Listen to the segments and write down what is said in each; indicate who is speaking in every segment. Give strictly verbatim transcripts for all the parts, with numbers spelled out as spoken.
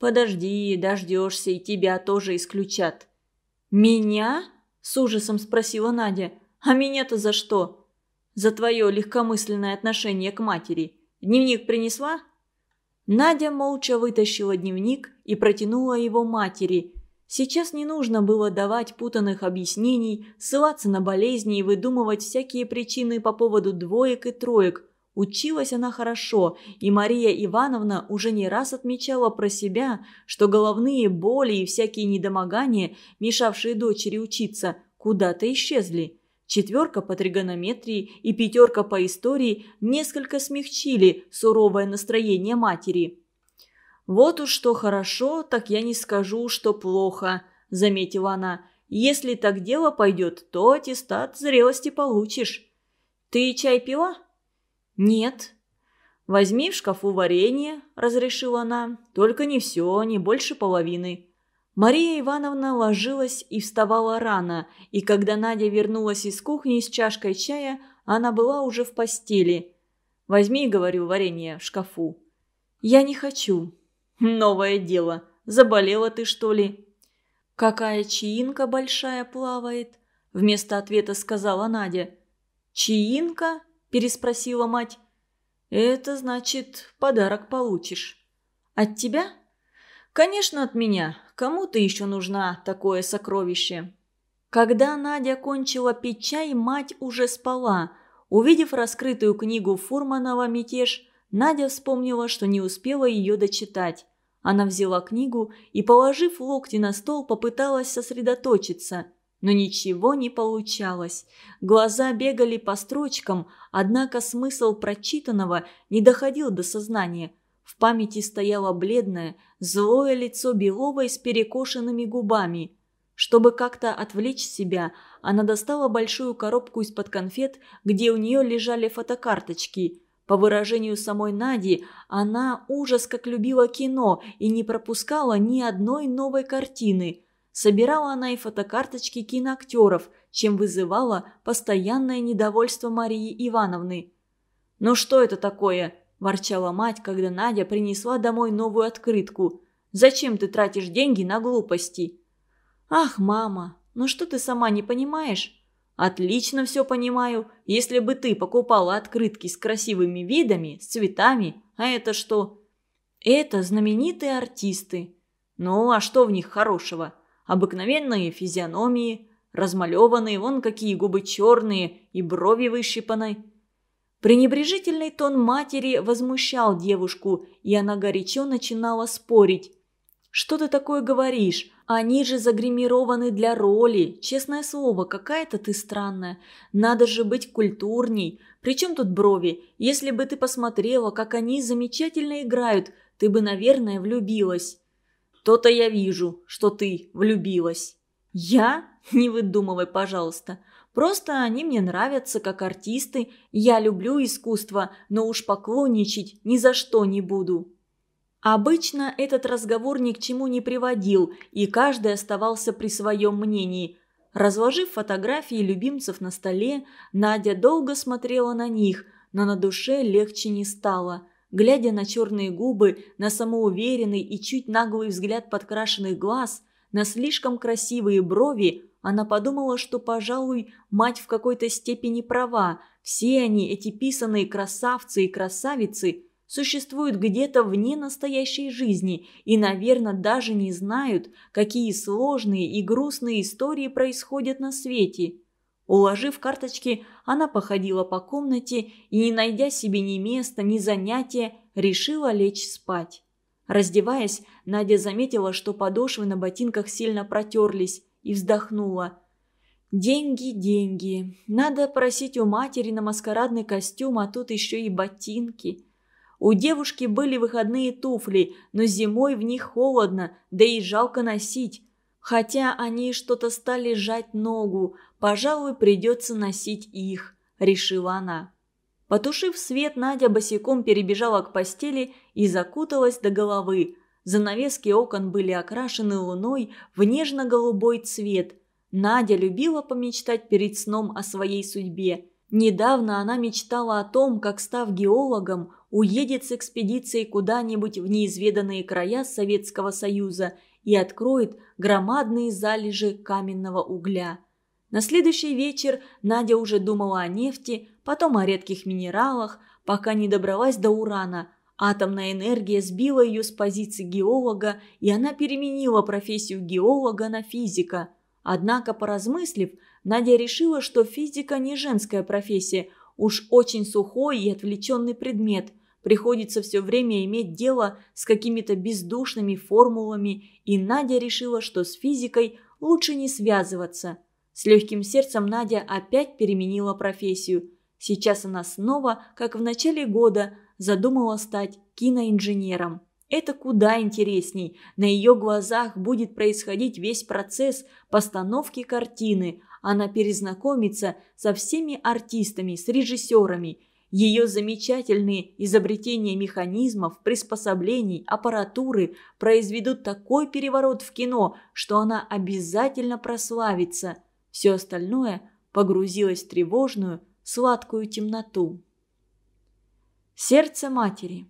Speaker 1: Подожди, дождешься, и тебя тоже исключат». «Меня?» – с ужасом спросила Надя. «А меня-то за что?» «За твое легкомысленное отношение к матери. Дневник принесла?» Надя молча вытащила дневник и протянула его матери. Сейчас не нужно было давать путанных объяснений, ссылаться на болезни и выдумывать всякие причины по поводу двоек и троек. Училась она хорошо, и Мария Ивановна уже не раз отмечала про себя, что головные боли и всякие недомогания, мешавшие дочери учиться, куда-то исчезли. Четверка по тригонометрии и пятерка по истории несколько смягчили суровое настроение матери. «Вот уж что хорошо, так я не скажу, что плохо», – заметила она. «Если так дело пойдет, то аттестат зрелости получишь». «Ты чай пила?» «Нет». «Возьми в шкафу варенье», – разрешила она. «Только не все, не больше половины». Мария Ивановна ложилась и вставала рано, и когда Надя вернулась из кухни с чашкой чая, она была уже в постели. «Возьми, — говорю, — варенье в шкафу». «Я не хочу». «Новое дело. Заболела ты, что ли?» «Какая чаинка большая плавает?» – вместо ответа сказала Надя. «Чаинка?» – переспросила мать. «Это значит, подарок получишь». «От тебя?» «Конечно, от меня. Кому ты еще нужна такое сокровище?» Когда Надя кончила пить чай, мать уже спала. Увидев раскрытую книгу Фурманова «Мятеж», Надя вспомнила, что не успела ее дочитать. Она взяла книгу и, положив локти на стол, попыталась сосредоточиться. Но ничего не получалось. Глаза бегали по строчкам, однако смысл прочитанного не доходил до сознания. В памяти стояло бледное, злое лицо Беловой с перекошенными губами. Чтобы как-то отвлечь себя, она достала большую коробку из-под конфет, где у нее лежали фотокарточки. По выражению самой Нади, она ужас как любила кино и не пропускала ни одной новой картины. Собирала она и фотокарточки киноактеров, чем вызывала постоянное недовольство Марии Ивановны. «Ну что это такое?» – ворчала мать, когда Надя принесла домой новую открытку. «Зачем ты тратишь деньги на глупости?» «Ах, мама, ну что ты сама не понимаешь?» «Отлично все понимаю. Если бы ты покупала открытки с красивыми видами, с цветами, а это что?» «Это знаменитые артисты». «Ну, а что в них хорошего? Обыкновенные физиономии, размалеванные, вон какие губы черные и брови выщипаны». Пренебрежительный тон матери возмущал девушку, и она горячо начинала спорить. «Что ты такое говоришь? Они же загримированы для роли. Честное слово, какая-то ты странная. Надо же быть культурней. Причем тут брови? Если бы ты посмотрела, как они замечательно играют, ты бы, наверное, влюбилась». «То-то я вижу, что ты влюбилась». «Я? Не выдумывай, пожалуйста. Просто они мне нравятся как артисты. Я люблю искусство, но уж поклонничать ни за что не буду». Обычно этот разговор ни к чему не приводил, и каждый оставался при своем мнении. Разложив фотографии любимцев на столе, Надя долго смотрела на них, но на душе легче не стало. Глядя на черные губы, на самоуверенный и чуть наглый взгляд подкрашенных глаз, на слишком красивые брови, она подумала, что, пожалуй, мать в какой-то степени права. Все они, эти писаные красавцы и красавицы, существуют где-то вне настоящей жизни и, наверное, даже не знают, какие сложные и грустные истории происходят на свете. Уложив карточки, она походила по комнате и, не найдя себе ни места, ни занятия, решила лечь спать. Раздеваясь, Надя заметила, что подошвы на ботинках сильно протерлись, и вздохнула. «Деньги, деньги. Надо просить у матери на маскарадный костюм, а тут еще и ботинки». У девушки были выходные туфли, но зимой в них холодно, да и жалко носить. Хотя они что-то стали сжать ногу, пожалуй, придется носить их, решила она. Потушив свет, Надя босиком перебежала к постели и закуталась до головы. Занавески окон были окрашены луной в нежно-голубой цвет. Надя любила помечтать перед сном о своей судьбе. Недавно она мечтала о том, как, став геологом, уедет с экспедицией куда-нибудь в неизведанные края Советского Союза и откроет громадные залежи каменного угля. На следующий вечер Надя уже думала о нефти, потом о редких минералах, пока не добралась до урана. Атомная энергия сбила ее с позиции геолога, и она переменила профессию геолога на физика. Однако, поразмыслив, Надя решила, что физика не женская профессия, уж очень сухой и отвлеченный предмет. Приходится все время иметь дело с какими-то бездушными формулами, и Надя решила, что с физикой лучше не связываться. С легким сердцем Надя опять переменила профессию. Сейчас она снова, как в начале года, задумала стать киноинженером. Это куда интересней. На ее глазах будет происходить весь процесс постановки картины. Она перезнакомится со всеми артистами, с режиссерами. Ее замечательные изобретения механизмов, приспособлений, аппаратуры произведут такой переворот в кино, что она обязательно прославится. Все остальное погрузилось в тревожную, сладкую темноту. Сердце матери.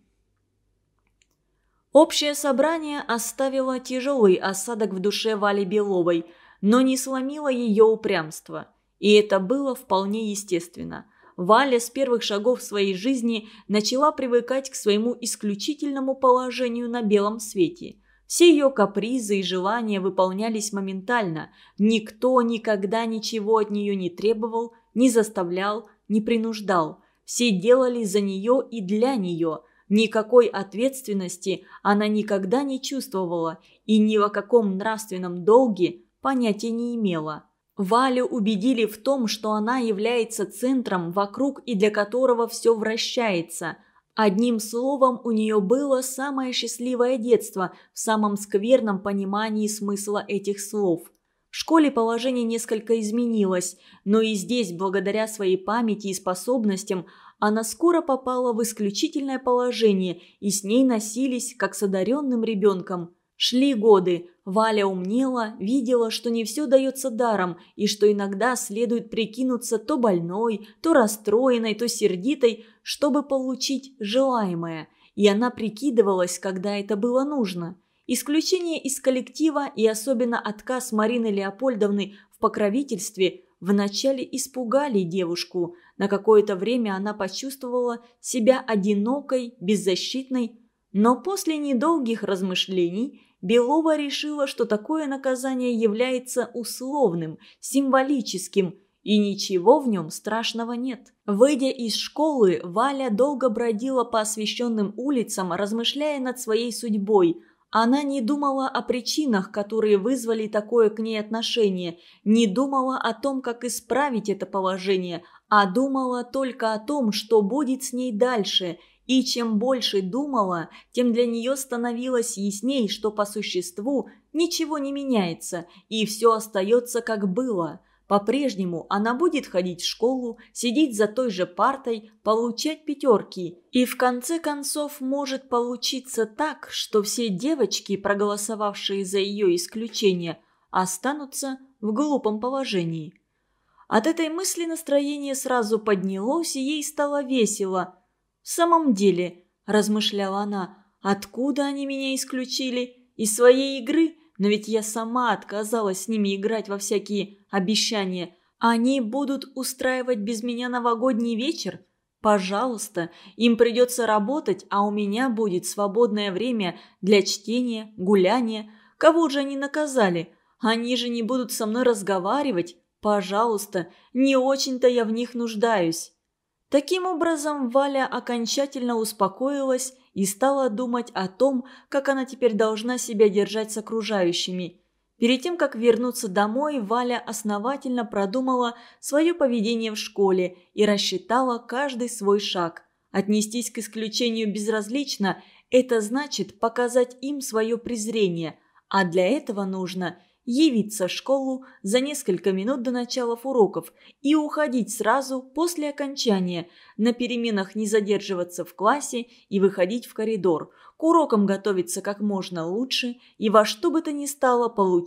Speaker 1: Общее собрание оставило тяжелый осадок в душе Вали Беловой, но не сломило ее упрямство. И это было вполне естественно. Валя с первых шагов своей жизни начала привыкать к своему исключительному положению на белом свете. Все ее капризы и желания выполнялись моментально. Никто никогда ничего от нее не требовал, не заставлял, не принуждал. Все делали за нее и для нее. Никакой ответственности она никогда не чувствовала и ни о каком нравственном долге понятия не имела. Валю убедили в том, что она является центром, вокруг и для которого все вращается. Одним словом, у нее было самое счастливое детство в самом скверном понимании смысла этих слов. В школе положение несколько изменилось, но и здесь, благодаря своей памяти и способностям, она скоро попала в исключительное положение, и с ней носились, как с одаренным ребенком. Шли годы. Валя умнела, видела, что не все дается даром, и что иногда следует прикинуться то больной, то расстроенной, то сердитой, чтобы получить желаемое. И она прикидывалась, когда это было нужно. Исключение из коллектива и особенно отказ Марины Леопольдовны в покровительстве вначале испугали девушку. На какое-то время она почувствовала себя одинокой, беззащитной. Но после недолгих размышлений Белова решила, что такое наказание является условным, символическим, и ничего в нем страшного нет. Выйдя из школы, Валя долго бродила по освещенным улицам, размышляя над своей судьбой. Она не думала о причинах, которые вызвали такое к ней отношение, не думала о том, как исправить это положение, а думала только о том, что будет с ней дальше. И чем больше думала, тем для нее становилось ясней, что по существу ничего не меняется, и все остается как было. По-прежнему она будет ходить в школу, сидеть за той же партой, получать пятерки. И в конце концов может получиться так, что все девочки, проголосовавшие за ее исключение, останутся в глупом положении. От этой мысли настроение сразу поднялось, и ей стало весело. «В самом деле», – размышляла она, – «откуда они меня исключили? Из своей игры? Но ведь я сама отказалась с ними играть во всякие обещания. Они будут устраивать без меня новогодний вечер? Пожалуйста, им придется работать, а у меня будет свободное время для чтения, гуляния. Кого же они наказали? Они же не будут со мной разговаривать. Пожалуйста, не очень-то я в них нуждаюсь». Таким образом, Валя окончательно успокоилась и стала думать о том, как она теперь должна себя держать с окружающими. Перед тем, как вернуться домой, Валя основательно продумала свое поведение в школе и рассчитала каждый свой шаг. Отнестись к исключению безразлично – это значит показать им свое презрение, а для этого нужно – явиться в школу за несколько минут до начала уроков и уходить сразу после окончания, на переменах не задерживаться в классе и выходить в коридор, к урокам готовиться как можно лучше и во что бы то ни стало получить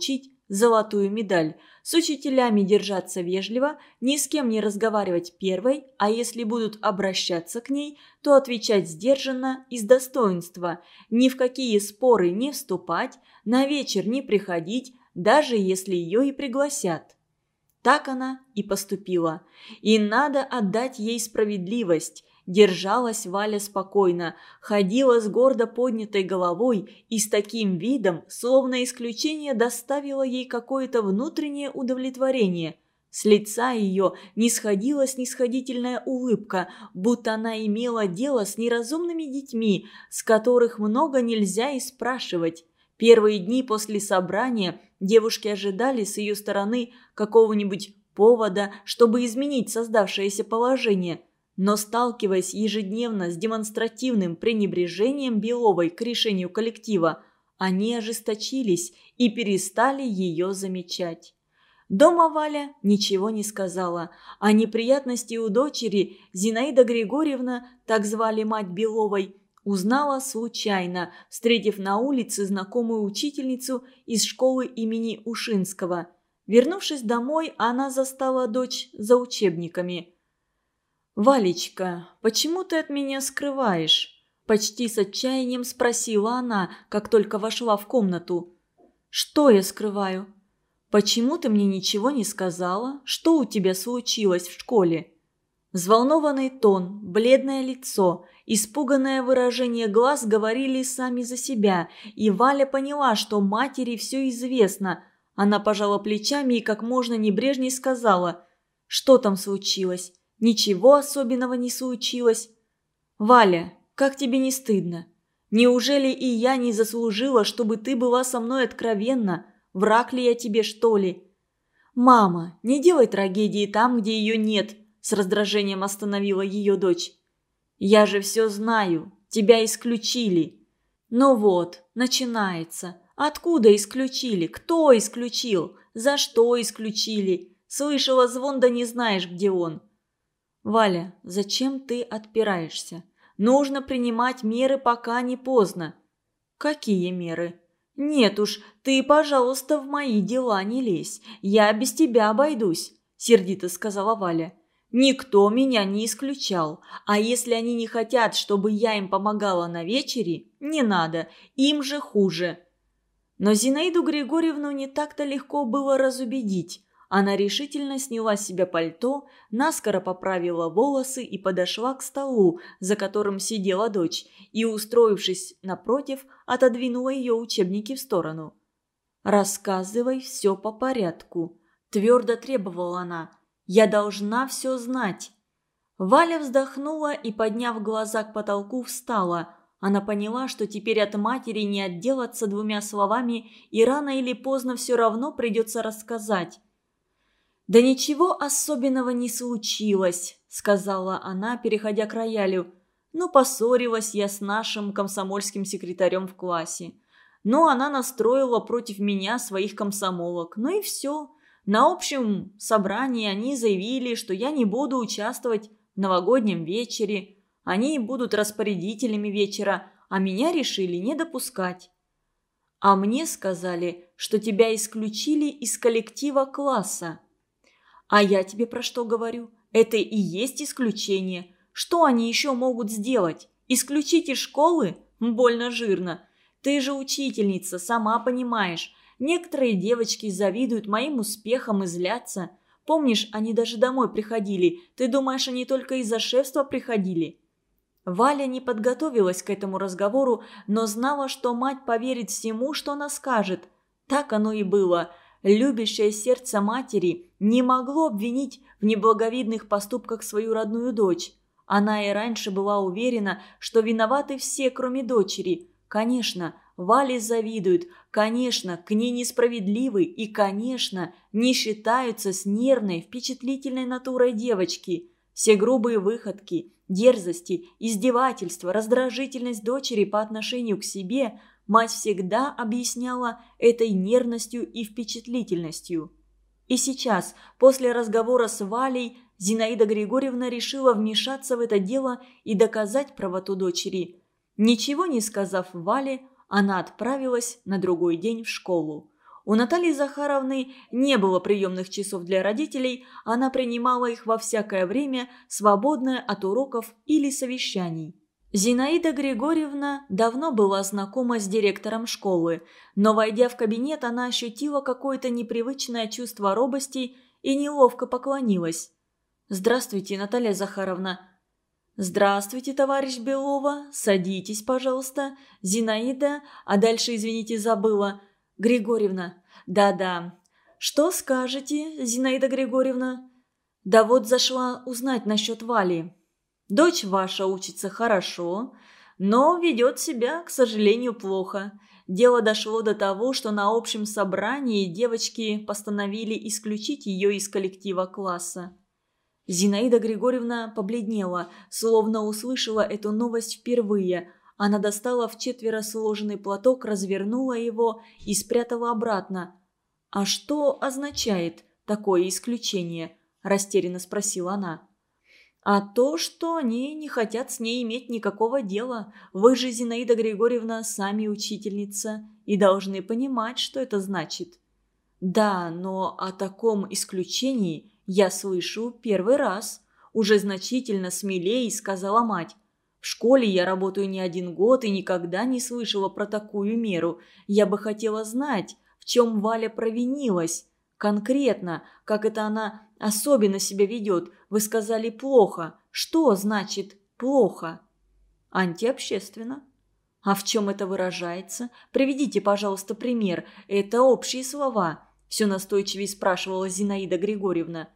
Speaker 1: золотую медаль, с учителями держаться вежливо, ни с кем не разговаривать первой, а если будут обращаться к ней, то отвечать сдержанно и с достоинства, ни в какие споры не вступать, на вечер не приходить, даже если ее и пригласят. Так она и поступила. И надо отдать ей справедливость. Держалась Валя спокойно, ходила с гордо поднятой головой и с таким видом, словно исключение доставило ей какое-то внутреннее удовлетворение. С лица ее не сходила снисходительная улыбка, будто она имела дело с неразумными детьми, с которых много нельзя и спрашивать. Первые дни после собрания девушки ожидали с ее стороны какого-нибудь повода, чтобы изменить создавшееся положение. Но, сталкиваясь ежедневно с демонстративным пренебрежением Беловой к решению коллектива, они ожесточились и перестали ее замечать. Дома Валя ничего не сказала. О неприятности у дочери Зинаида Григорьевна, так звали мать Беловой, узнала случайно, встретив на улице знакомую учительницу из школы имени Ушинского. Вернувшись домой, она застала дочь за учебниками. «Валечка, почему ты от меня скрываешь?» – почти с отчаянием спросила она, как только вошла в комнату. «Что я скрываю? Почему ты мне ничего не сказала? Что у тебя случилось в школе?» Взволнованный тон, бледное лицо, испуганное выражение глаз говорили сами за себя, и Валя поняла, что матери все известно. Она пожала плечами и как можно небрежней сказала: «Что там случилось? Ничего особенного не случилось». «Валя, как тебе не стыдно? Неужели и я не заслужила, чтобы ты была со мной откровенна? Враг ли я тебе, что ли?» «Мама, не делай трагедии там, где ее нет», – с раздражением остановила ее дочь. «Я же все знаю. Тебя исключили». «Ну вот, начинается. Откуда исключили? Кто исключил? За что исключили? Слышала звон, да не знаешь, где он». «Валя, зачем ты отпираешься? Нужно принимать меры, пока не поздно». «Какие меры?» «Нет уж, ты, пожалуйста, в мои дела не лезь. Я без тебя обойдусь», – сердито сказала Валя. «Никто меня не исключал. А если они не хотят, чтобы я им помогала на вечере, не надо, им же хуже». Но Зинаиду Григорьевну не так-то легко было разубедить. Она решительно сняла с себя пальто, наскоро поправила волосы и подошла к столу, за которым сидела дочь, и, устроившись напротив, отодвинула ее учебники в сторону. «Рассказывай все по порядку», – твердо требовала она. «Я должна все знать». Валя вздохнула и, подняв глаза к потолку, встала. Она поняла, что теперь от матери не отделаться двумя словами, и рано или поздно все равно придется рассказать. «Да ничего особенного не случилось», – сказала она, переходя к роялю. «Ну, поссорилась я с нашим комсомольским секретарем в классе. Ну, она настроила против меня своих комсомолок. Ну и все. На общем собрании они заявили, что я не буду участвовать в новогоднем вечере. Они будут распорядителями вечера, а меня решили не допускать. А мне сказали, что тебя исключили из коллектива класса». «А я тебе про что говорю? Это и есть исключение. Что они еще могут сделать? Исключить из школы? Больно жирно. Ты же учительница, сама понимаешь. Некоторые девочки завидуют моим успехам и злятся. Помнишь, они даже домой приходили. Ты думаешь, они только из-за шефства приходили?» Валя не подготовилась к этому разговору, но знала, что мать поверит всему, что она скажет. Так оно и было. Любящее сердце матери не могло обвинить в неблаговидных поступках свою родную дочь. Она и раньше была уверена, что виноваты все, кроме дочери. Конечно, Вале завидуют, конечно, к ней несправедливы и, конечно, не считаются с нервной, впечатлительной натурой девочки. Все грубые выходки, дерзости, издевательства, раздражительность дочери по отношению к себе – мать всегда объясняла этой нервностью и впечатлительностью. И сейчас, после разговора с Валей, Зинаида Григорьевна решила вмешаться в это дело и доказать правоту дочери. Ничего не сказав Вале, она отправилась на другой день в школу. У Натальи Захаровны не было приемных часов для родителей, она принимала их во всякое время, свободное от уроков или совещаний. Зинаида Григорьевна давно была знакома с директором школы, но, войдя в кабинет, она ощутила какое-то непривычное чувство робости и неловко поклонилась. «Здравствуйте, Наталья Захаровна». «Здравствуйте, товарищ Белова. Садитесь, пожалуйста. Зинаида, а дальше, извините, забыла. Григорьевна. Да-да. Что скажете, Зинаида Григорьевна?» «Да вот зашла узнать насчет Вали. Дочь ваша учится хорошо, но ведет себя, к сожалению, плохо. Дело дошло до того, что на общем собрании девочки постановили исключить ее из коллектива класса». Зинаида Григорьевна побледнела, словно услышала эту новость впервые. Она достала вчетверо сложенный платок, развернула его и спрятала обратно. «А что означает такое исключение?» – растерянно спросила она. «А то, что они не хотят с ней иметь никакого дела. Вы же, Зинаида Григорьевна, сами учительница и должны понимать, что это значит». «Да, но о таком исключении я слышу первый раз», – уже значительно смелее сказала мать. «В школе я работаю не один год и никогда не слышала про такую меру. Я бы хотела знать, в чем Валя провинилась. Конкретно, как это она особенно себя ведет. Вы сказали плохо. Что значит плохо?» «Антиобщественно». «А в чем это выражается? Приведите, пожалуйста, пример. Это общие слова», – все настойчивее спрашивала Зинаида Григорьевна.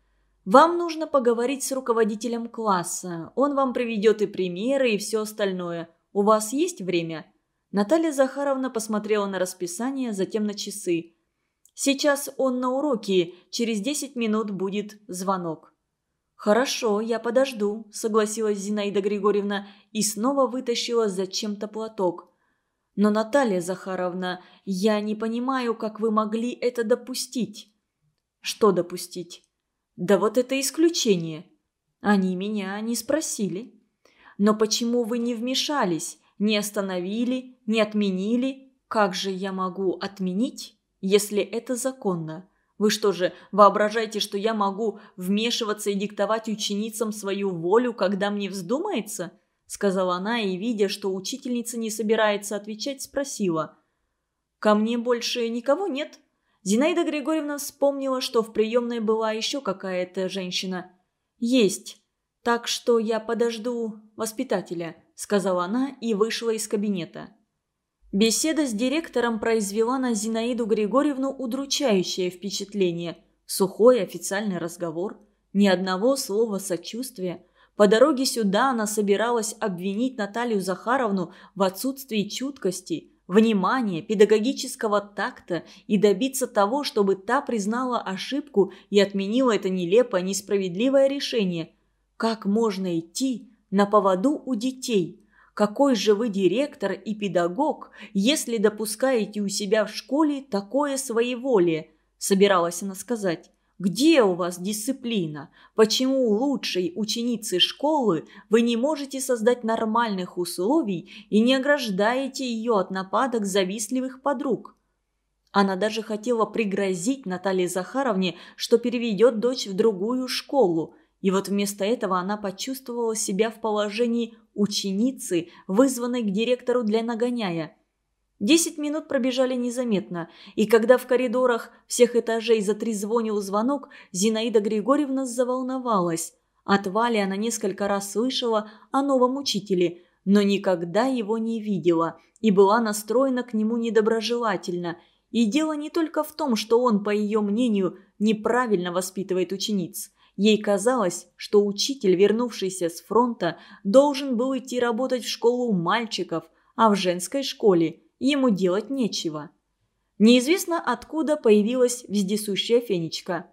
Speaker 1: «Вам нужно поговорить с руководителем класса. Он вам приведет и примеры, и все остальное. У вас есть время?» Наталья Захаровна посмотрела на расписание, затем на часы. «Сейчас он на уроке, через десять минут будет звонок». «Хорошо, я подожду», – согласилась Зинаида Григорьевна и снова вытащила зачем-то платок. «Но, Наталья Захаровна, я не понимаю, как вы могли это допустить». «Что допустить?» «Да вот это исключение». «Они меня не спросили». «Но почему вы не вмешались, не остановили, не отменили? Как же я могу отменить, если это законно? Вы что же, воображаете, что я могу вмешиваться и диктовать ученицам свою волю, когда мне вздумается?» – сказала она и, видя, что учительница не собирается отвечать, спросила. «Ко мне больше никого нет?» Зинаида Григорьевна вспомнила, что в приемной была еще какая-то женщина. «Есть. Так что я подожду воспитателя», – сказала она и вышла из кабинета. Беседа с директором произвела на Зинаиду Григорьевну удручающее впечатление. Сухой официальный разговор, ни одного слова сочувствия. По дороге сюда она собиралась обвинить Наталью Захаровну в отсутствии чуткости, внимания, педагогического такта и добиться того, чтобы та признала ошибку и отменила это нелепое, несправедливое решение. Как можно идти на поводу у детей? Какой же вы директор и педагог, если допускаете у себя в школе такое своеволие? Собиралась она сказать. Где у вас дисциплина? Почему у лучшей ученицы школы вы не можете создать нормальных условий и не ограждаете ее от нападок завистливых подруг? Она даже хотела пригрозить Наталье Захаровне, что переведет дочь в другую школу. И вот вместо этого она почувствовала себя в положении ученицы, вызванной к директору для нагоняя. Десять минут пробежали незаметно, и когда в коридорах всех этажей затрезвонил звонок, Зинаида Григорьевна заволновалась. От Вали она несколько раз слышала о новом учителе, но никогда его не видела и была настроена к нему недоброжелательно. И дело не только в том, что он, по ее мнению, неправильно воспитывает учениц. Ей казалось, что учитель, вернувшийся с фронта, должен был идти работать в школу мальчиков, а в женской школе ему делать нечего. Неизвестно, откуда появилась вездесущая Фенечка.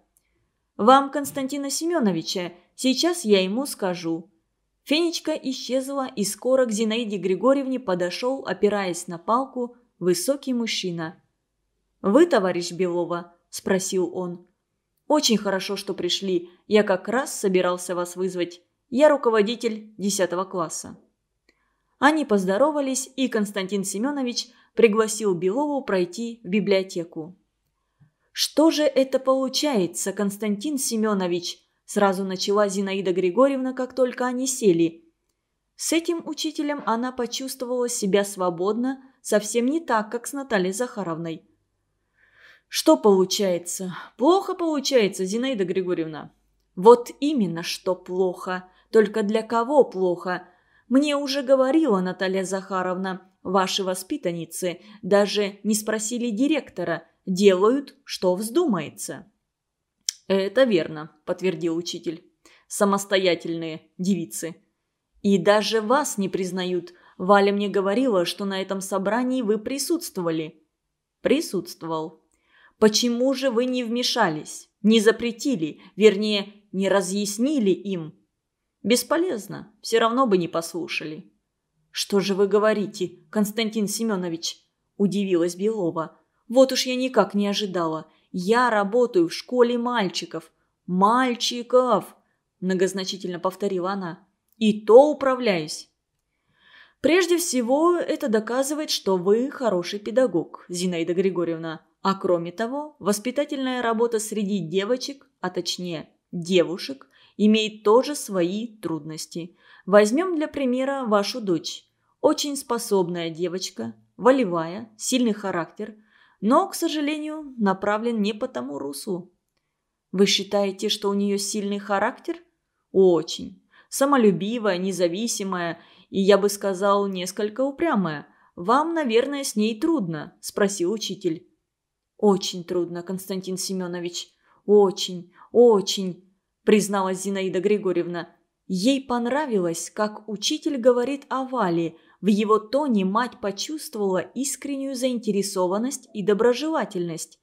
Speaker 1: «Вам Константина Семеновича, сейчас я ему скажу». Фенечка исчезла, и скоро к Зинаиде Григорьевне подошел, опираясь на палку, высокий мужчина. «Вы, товарищ Белова?» – спросил он. «Очень хорошо, что пришли. Я как раз собирался вас вызвать. Я руководитель десятого класса». Они поздоровались, и Константин Семенович пригласил Белову пройти в библиотеку. «Что же это получается, Константин Семенович?» – сразу начала Зинаида Григорьевна, как только они сели. С этим учителем она почувствовала себя свободно, совсем не так, как с Натальей Захаровной. «Что получается? Плохо получается, Зинаида Григорьевна». «Вот именно, что плохо. Только для кого плохо? Мне уже говорила Наталья Захаровна, ваши воспитанницы даже не спросили директора, делают, что вздумается». «Это верно», – подтвердил учитель. «Самостоятельные девицы. И даже вас не признают. Валя мне говорила, что на этом собрании вы присутствовали». «Присутствовал». «Почему же вы не вмешались, не запретили, вернее, не разъяснили им?» «Бесполезно, все равно бы не послушали». «Что же вы говорите, Константин Семенович?» – удивилась Белова. «Вот уж я никак не ожидала. Я работаю в школе мальчиков». «Мальчиков!» – многозначительно повторила она. «И то управляюсь». «Прежде всего, это доказывает, что вы хороший педагог, Зинаида Григорьевна. А кроме того, воспитательная работа среди девочек, а точнее девушек, имеет тоже свои трудности. Возьмем для примера вашу дочь. Очень способная девочка, волевая, сильный характер, но, к сожалению, направлен не по тому руслу». «Вы считаете, что у нее сильный характер?» «Очень. Самолюбивая, независимая и, я бы сказал, несколько упрямая. Вам, наверное, с ней трудно?» – спросил учитель. «Очень трудно, Константин Семенович. Очень, очень», – призналась Зинаида Григорьевна. Ей понравилось, как учитель говорит о Вале. В его тоне мать почувствовала искреннюю заинтересованность и доброжелательность.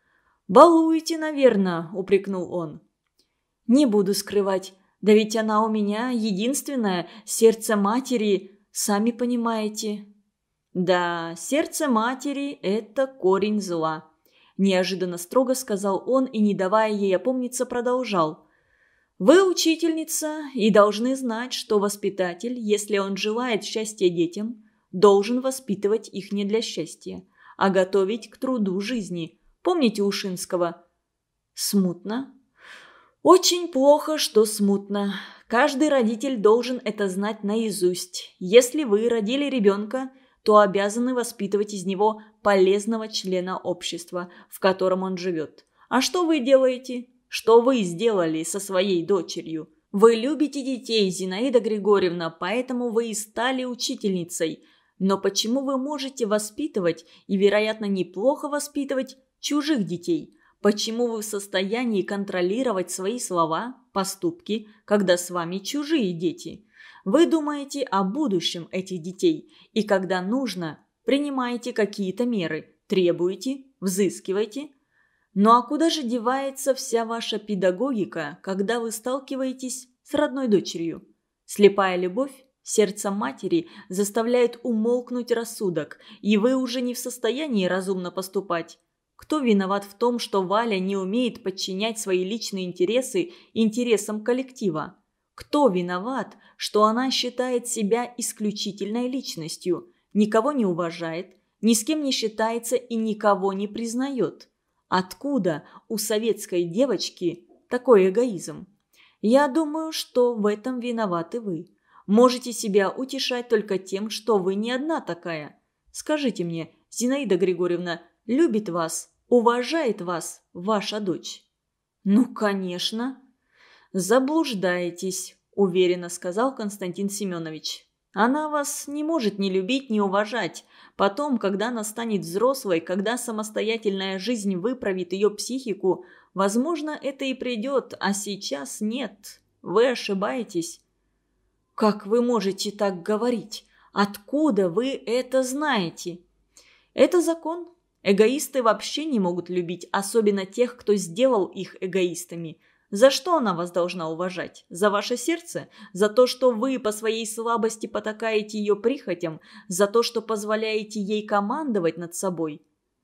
Speaker 1: «Балуете, наверное», – упрекнул он. «Не буду скрывать. Да ведь она у меня единственное, сердце матери, сами понимаете». «Да, сердце матери – это корень зла», – неожиданно строго сказал он и, не давая ей опомниться, продолжал. «Вы учительница и должны знать, что воспитатель, если он желает счастья детям, должен воспитывать их не для счастья, а готовить к труду жизни. Помните Ушинского?» «Смутно?» «Очень плохо, что смутно. Каждый родитель должен это знать наизусть. Если вы родили ребенка, то обязаны воспитывать из него полезного члена общества, в котором он живет. А что вы делаете? Что вы сделали со своей дочерью? Вы любите детей, Зинаида Григорьевна, поэтому вы и стали учительницей. Но почему вы можете воспитывать и, вероятно, неплохо воспитывать чужих детей? Почему вы в состоянии контролировать свои слова, поступки, когда с вами чужие дети? Вы думаете о будущем этих детей, и когда нужно, принимаете какие-то меры, требуете, взыскиваете. Ну а куда же девается вся ваша педагогика, когда вы сталкиваетесь с родной дочерью? Слепая любовь, сердце матери заставляет умолкнуть рассудок, и вы уже не в состоянии разумно поступать. Кто виноват в том, что Валя не умеет подчинять свои личные интересы интересам коллектива? Кто виноват, что она считает себя исключительной личностью, никого не уважает, ни с кем не считается и никого не признает? Откуда у советской девочки такой эгоизм? Я думаю, что в этом виноваты вы. Можете себя утешать только тем, что вы не одна такая. Скажите мне, Зинаида Григорьевна, любит вас, уважает вас ваша дочь?» «Ну, конечно». «Заблуждаетесь», – уверенно сказал Константин Семенович. «Она вас не может ни любить, ни уважать. Потом, когда она станет взрослой, когда самостоятельная жизнь выправит ее психику, возможно, это и придет, а сейчас нет. Вы ошибаетесь». «Как вы можете так говорить? Откуда вы это знаете?» «Это закон. Эгоисты вообще не могут любить, особенно тех, кто сделал их эгоистами. За что она вас должна уважать? За ваше сердце? За то, что вы по своей слабости потакаете ее прихотям? За то, что позволяете ей командовать над собой?»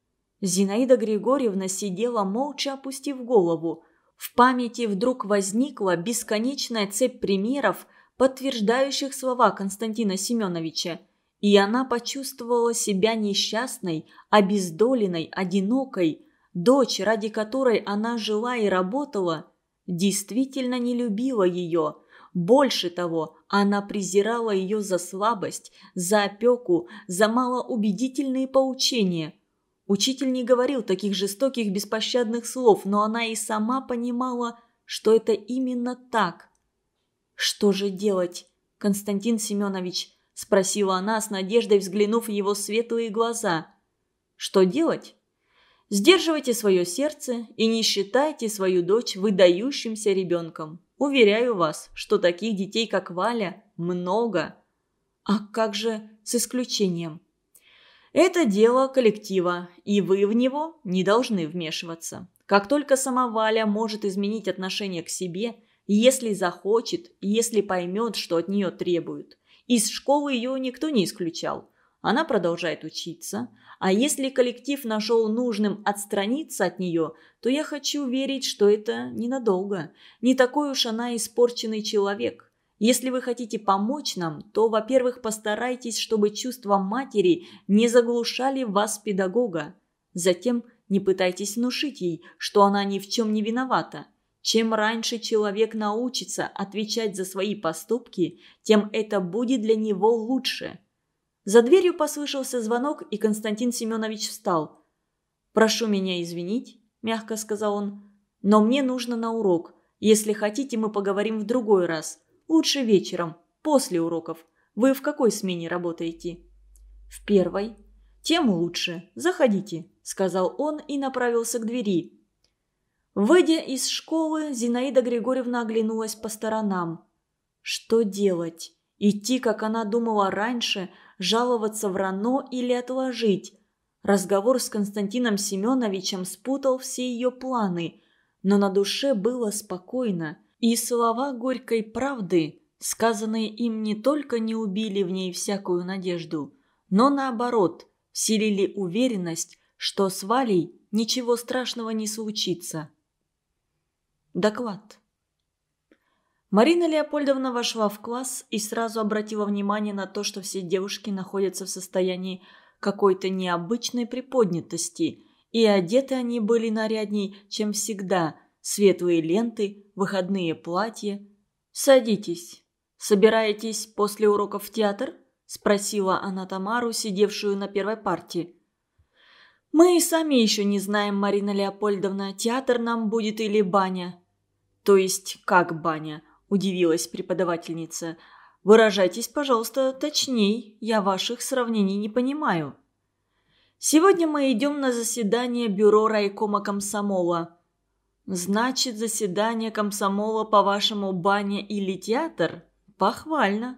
Speaker 1: Зинаида Григорьевна сидела молча, опустив голову. В памяти вдруг возникла бесконечная цепь примеров, подтверждающих слова Константина Семеновича. И она почувствовала себя несчастной, обездоленной, одинокой. дочь, ради которой она жила и работала, действительно не любила ее. Больше того, она презирала ее за слабость, за опеку, за малоубедительные поучения. Учитель не говорил таких жестоких, беспощадных слов, но она и сама понимала, что это именно так. «Что же делать, Константин Семенович?» – спросила она с надеждой, взглянув в его светлые глаза. «Что делать? Сдерживайте свое сердце и не считайте свою дочь выдающимся ребенком. Уверяю вас, что таких детей, как Валя, много. А как же с исключением? Это дело коллектива, и вы в него не должны вмешиваться. Как только сама Валя может изменить отношение к себе, если захочет, если поймет, что от нее требуют. Из школы ее никто не исключал. Она продолжает учиться, а если коллектив нашел нужным отстраниться от нее, то я хочу верить, что это ненадолго. Не такой уж она испорченный человек. Если вы хотите помочь нам, то, во-первых, постарайтесь, чтобы чувства матери не заглушали вас педагога. Затем не пытайтесь внушить ей, что она ни в чем не виновата. Чем раньше человек научится отвечать за свои поступки, тем это будет для него лучше. За дверью послышался звонок, и Константин Семенович встал. «Прошу меня извинить», – мягко сказал он, – «но мне нужно на урок. Если хотите, мы поговорим в другой раз. Лучше вечером, после уроков. Вы в какой смене работаете?» «В первой». «Тем лучше. Заходите», – сказал он и направился к двери. Выйдя из школы, Зинаида Григорьевна оглянулась по сторонам. Что делать? Идти, как она думала раньше, жаловаться в РАНО или отложить? Разговор с Константином Семеновичем спутал все ее планы, но на душе было спокойно, и слова горькой правды, сказанные им, не только не убили в ней всякую надежду, но наоборот, вселили уверенность, что с Валей ничего страшного не случится. Доклад. Марина Леопольдовна вошла в класс и сразу обратила внимание на то, что все девушки находятся в состоянии какой-то необычной приподнятости, и одеты они были нарядней, чем всегда. Светлые ленты, выходные платья. «Садитесь. Собираетесь после уроков в театр?» – спросила она Тамару, сидевшую на первой парте. «Мы и сами еще не знаем, Марина Леопольдовна, театр нам будет или баня». «То есть как баня?» – удивилась преподавательница. «Выражайтесь, пожалуйста, точней, я ваших сравнений не понимаю». «Сегодня мы идем на заседание бюро райкома комсомола». «Значит, заседание комсомола, по-вашему, баня или театр? Похвально».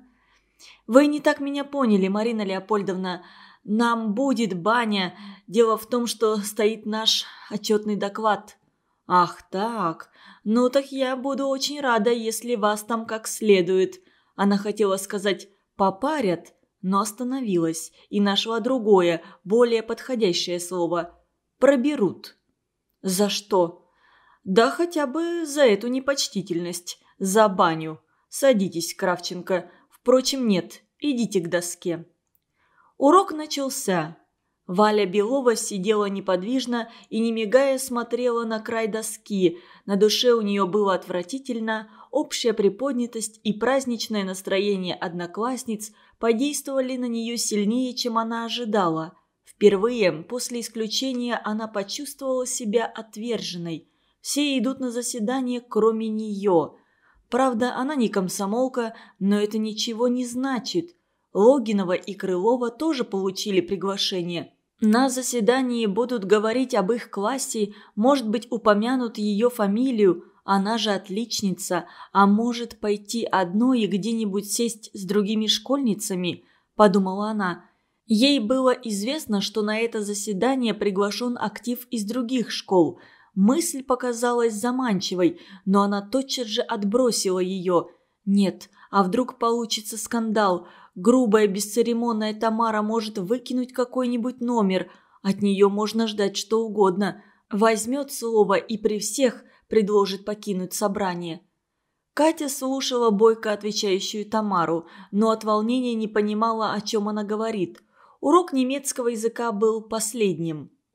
Speaker 1: «Вы не так меня поняли, Марина Леопольдовна. Нам будет баня. Дело в том, что стоит наш отчетный доклад». «Ах так, ну так я буду очень рада, если вас там как следует». Она хотела сказать «попарят», но остановилась и нашла другое, более подходящее слово «проберут». «За что?» «Да хотя бы за эту непочтительность, за баню. Садитесь, Кравченко. Впрочем, нет, идите к доске». Урок начался. Валя Белова сидела неподвижно и, не мигая, смотрела на край доски. На душе у нее было отвратительно. Общая приподнятость и праздничное настроение одноклассниц подействовали на нее сильнее, чем она ожидала. Впервые после исключения она почувствовала себя отверженной. Все идут на заседание, кроме нее. Правда, она не комсомолка, но это ничего не значит. Логинова и Крылова тоже получили приглашение. На заседании будут говорить об их классе, может быть, упомянут ее фамилию, она же отличница, а может пойти одной и где-нибудь сесть с другими школьницами, подумала она. Ей было известно, что на это заседание приглашен актив из других школ. Мысль показалась заманчивой, но она тотчас же отбросила ее. Нет, а вдруг получится скандал? Грубая, бесцеремонная Тамара может выкинуть какой-нибудь номер. От нее можно ждать что угодно. Возьмет слово и при всех предложит покинуть собрание. Катя слушала бойко отвечающую Тамару, но от волнения не понимала, о чем она говорит. Урок немецкого языка был последним.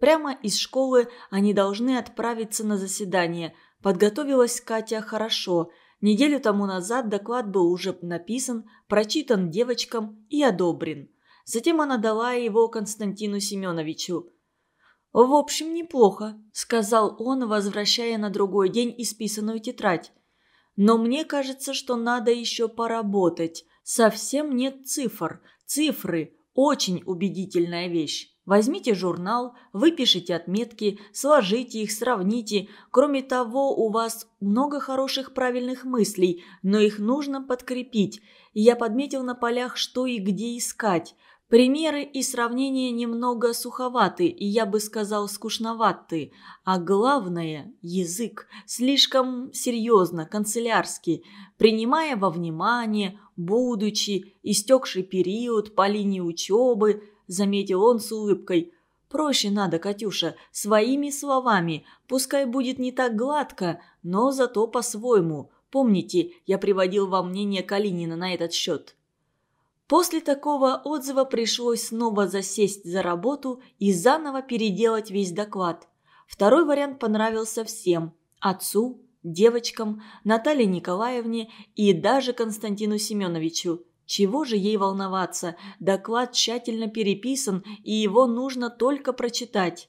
Speaker 1: Прямо из школы они должны отправиться на заседание. Подготовилась Катя хорошо. Неделю тому назад доклад был уже написан, прочитан девочкам и одобрен. Затем она дала его Константину Семеновичу. «В общем, неплохо», – сказал он, возвращая на другой день исписанную тетрадь. «Но мне кажется, что надо еще поработать. Совсем нет цифр. Цифры – очень убедительная вещь. Возьмите журнал, выпишите отметки, сложите их, сравните. Кроме того, у вас много хороших правильных мыслей, но их нужно подкрепить. Я подметил на полях, что и где искать. Примеры и сравнения немного суховаты, и я бы сказал скучноваты. А главное – язык. Слишком серьезно, канцелярский. Принимая во внимание, будучи, истекший период по линии учебы, заметил он с улыбкой. Проще надо, Катюша, своими словами. Пускай будет не так гладко, но зато по-своему. Помните, я приводил вам мнение Калинина на этот счет. После такого отзыва пришлось снова засесть за работу и заново переделать весь доклад. Второй вариант понравился всем – отцу, девочкам, Наталье Николаевне и даже Константину Семеновичу. Чего же ей волноваться? Доклад тщательно переписан, и его нужно только прочитать.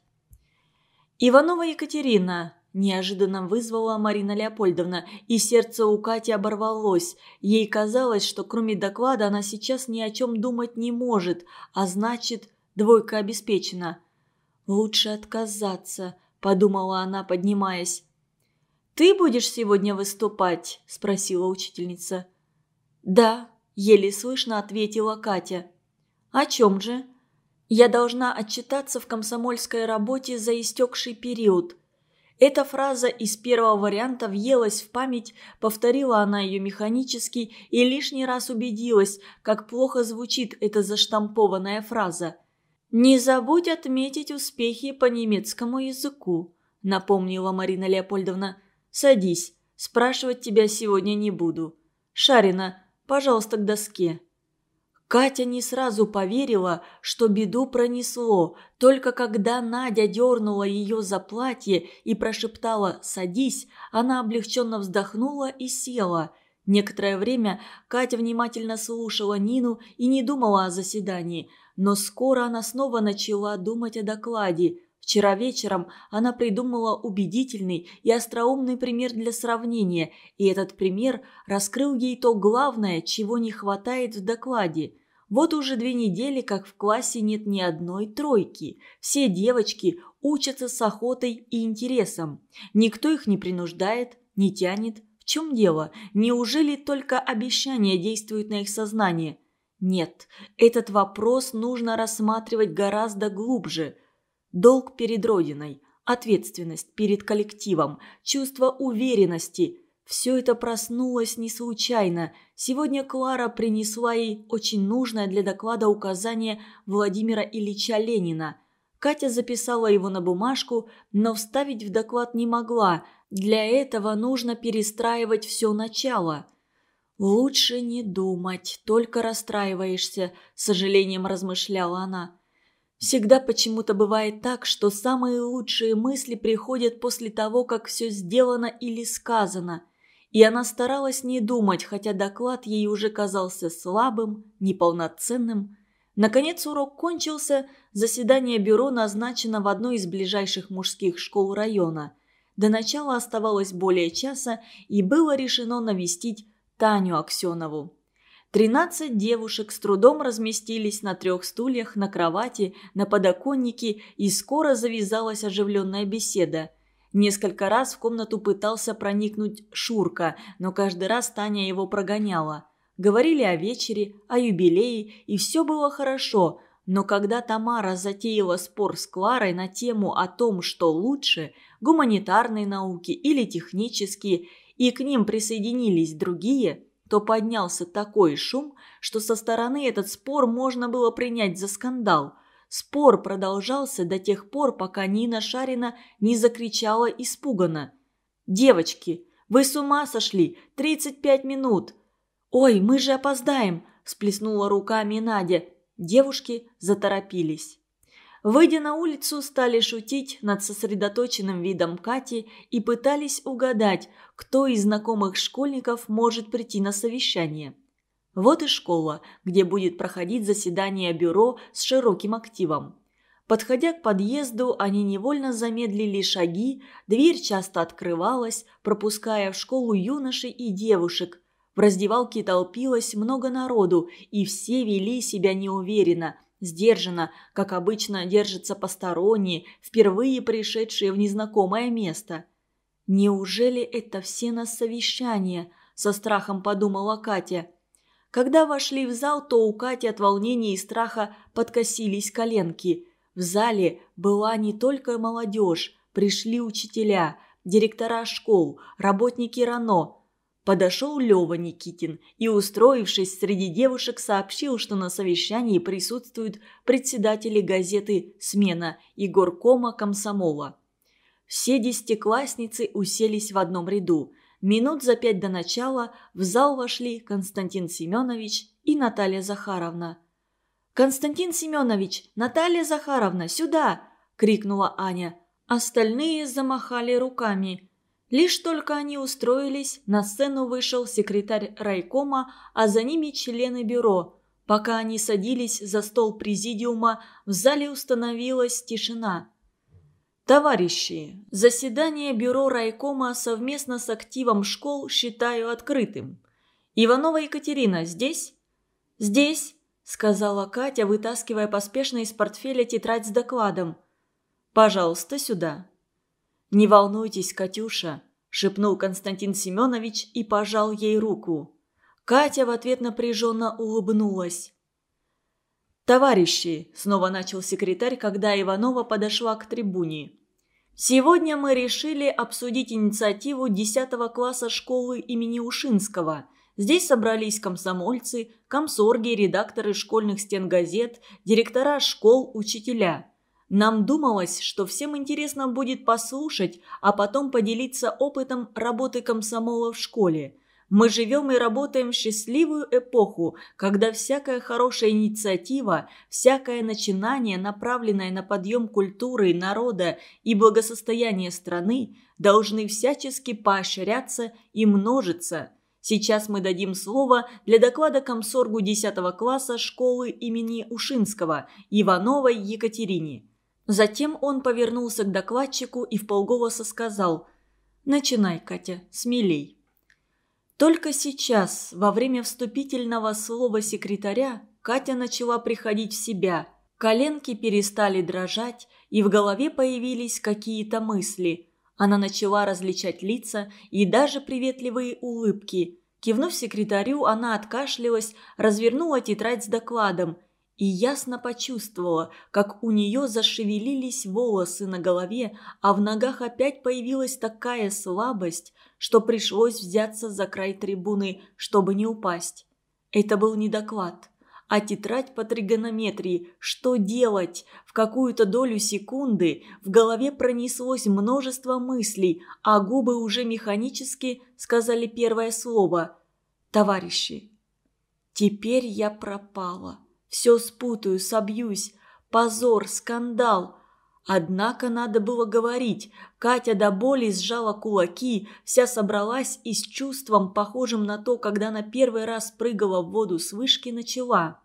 Speaker 1: «Иванова Екатерина», – неожиданно вызвала Марина Леопольдовна, и сердце у Кати оборвалось. Ей казалось, что кроме доклада она сейчас ни о чем думать не может, а значит, двойка обеспечена. «Лучше отказаться», – подумала она, поднимаясь. «Ты будешь сегодня выступать?» – спросила учительница. «Да», – еле слышно ответила Катя. «О чем же?» «Я должна отчитаться в комсомольской работе за истекший период». Эта фраза из первого варианта въелась в память, повторила она ее механически и лишний раз убедилась, как плохо звучит эта заштампованная фраза. «Не забудь отметить успехи по немецкому языку», – напомнила Марина Леопольдовна. «Садись, спрашивать тебя сегодня не буду. Шарина, пожалуйста, к доске». Катя не сразу поверила, что беду пронесло. Только когда Надя дернула ее за платье и прошептала «садись», она облегченно вздохнула и села. Некоторое время Катя внимательно слушала Нину и не думала о заседании, но скоро она снова начала думать о докладе. Вчера вечером она придумала убедительный и остроумный пример для сравнения, и этот пример раскрыл ей то главное, чего не хватает в докладе. Вот уже две недели, как в классе нет ни одной тройки. Все девочки учатся с охотой и интересом. Никто их не принуждает, не тянет. В чем дело? Неужели только обещания действуют на их сознание? Нет, этот вопрос нужно рассматривать гораздо глубже. Долг перед Родиной, ответственность перед коллективом, чувство уверенности – все это проснулось не случайно. Сегодня Клара принесла ей очень нужное для доклада указание Владимира Ильича Ленина. Катя записала его на бумажку, но вставить в доклад не могла. Для этого нужно перестраивать все начало. «Лучше не думать, только расстраиваешься», – с сожалением размышляла она. Всегда почему-то бывает так, что самые лучшие мысли приходят после того, как все сделано или сказано. И она старалась не думать, хотя доклад ей уже казался слабым, неполноценным. Наконец урок кончился, заседание бюро назначено в одной из ближайших мужских школ района. До начала оставалось более часа, и было решено навестить Таню Аксенову. Тринадцать девушек с трудом разместились на трех стульях, на кровати, на подоконнике, и скоро завязалась оживленная беседа. Несколько раз в комнату пытался проникнуть Шурка, но каждый раз Таня его прогоняла. Говорили о вечере, о юбилее, и все было хорошо, но когда Тамара затеяла спор с Кларой на тему о том, что лучше – гуманитарные науки или технические, и к ним присоединились другие – то поднялся такой шум, что со стороны этот спор можно было принять за скандал. Спор продолжался до тех пор, пока Нина Шарина не закричала испуганно. «Девочки, вы с ума сошли! тридцать пять минут!» «Ой, мы же опоздаем!» – всплеснула руками Надя. Девушки заторопились. Выйдя на улицу, стали шутить над сосредоточенным видом Кати и пытались угадать, кто из знакомых школьников может прийти на совещание. Вот и школа, где будет проходить заседание бюро с широким активом. Подходя к подъезду, они невольно замедлили шаги, дверь часто открывалась, пропуская в школу юношей и девушек. В раздевалке толпилось много народу, и все вели себя неуверенно, сдержанно, как обычно держатся посторонние, впервые пришедшие в незнакомое место. «Неужели это все на совещание?» – со страхом подумала Катя. Когда вошли в зал, то у Кати от волнения и страха подкосились коленки. В зале была не только молодежь, пришли учителя, директора школ, работники РАНО. Подошел Лёва Никитин и, устроившись среди девушек, сообщил, что на совещании присутствуют председатели газеты «Смена» и горкома комсомола. Все десятиклассницы уселись в одном ряду. Минут за пять до начала в зал вошли Константин Семенович и Наталья Захаровна. «Константин Семенович, Наталья Захаровна, сюда!» – крикнула Аня. Остальные замахали руками. Лишь только они устроились, на сцену вышел секретарь райкома, а за ними члены бюро. Пока они садились за стол президиума, в зале установилась тишина. «Товарищи, заседание бюро райкома совместно с активом школ считаю открытым. Иванова Екатерина здесь?» «Здесь», – сказала Катя, вытаскивая поспешно из портфеля тетрадь с докладом. «Пожалуйста, сюда». «Не волнуйтесь, Катюша», – шепнул Константин Семенович и пожал ей руку. Катя в ответ напряженно улыбнулась. «Товарищи», – снова начал секретарь, когда Иванова подошла к трибуне. «Сегодня мы решили обсудить инициативу десятого класса школы имени Ушинского. Здесь собрались комсомольцы, комсорги, редакторы школьных стенгазет, директора школ, учителя. Нам думалось, что всем интересно будет послушать, а потом поделиться опытом работы комсомола в школе. Мы живем и работаем в счастливую эпоху, когда всякая хорошая инициатива, всякое начинание, направленное на подъем культуры, народа и благосостояния страны, должны всячески поощряться и множиться. Сейчас мы дадим слово для доклада комсоргу десятого класса школы имени Ушинского Ивановой Екатерине». Затем он повернулся к докладчику и вполголоса сказал: «Начинай, Катя, смелей». Только сейчас, во время вступительного слова секретаря, Катя начала приходить в себя. Коленки перестали дрожать, и в голове появились какие-то мысли. Она начала различать лица и даже приветливые улыбки. Кивнув секретарю, она откашлялась, развернула тетрадь с докладом и ясно почувствовала, как у нее зашевелились волосы на голове, а в ногах опять появилась такая слабость, что пришлось взяться за край трибуны, чтобы не упасть. Это был не доклад, а тетрадь по тригонометрии. Что делать? В какую-то долю секунды в голове пронеслось множество мыслей, а губы уже механически сказали первое слово: «Товарищи». Теперь я пропала. Все спутаю, собьюсь. Позор, скандал. Однако надо было говорить. Катя до боли сжала кулаки, вся собралась и с чувством, похожим на то, когда она первый раз прыгала в воду с вышки, начала.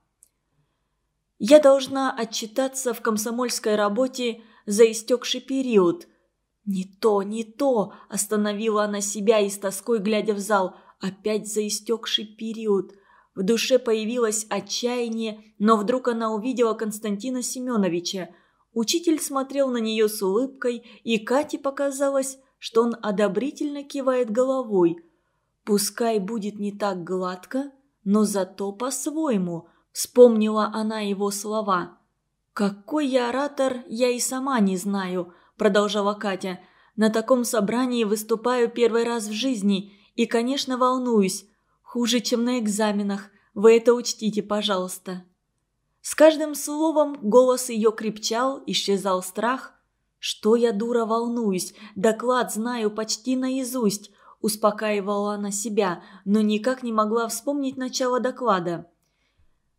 Speaker 1: «Я должна отчитаться в комсомольской работе за истекший период». «Не то, не то!» – остановила она себя и с тоской, глядя в зал. «Опять за истекший период». В душе появилось отчаяние, но вдруг она увидела Константина Семеновича. Учитель смотрел на нее с улыбкой, и Кате показалось, что он одобрительно кивает головой. «Пускай будет не так гладко, но зато по-своему», – вспомнила она его слова. «Какой я оратор, я и сама не знаю», – продолжала Катя. «На таком собрании выступаю первый раз в жизни и, конечно, волнуюсь. Хуже, чем на экзаменах. Вы это учтите, пожалуйста». С каждым словом голос ее крепчал, исчезал страх. «Что я, дура, волнуюсь? Доклад знаю почти наизусть», – успокаивала она себя, но никак не могла вспомнить начало доклада.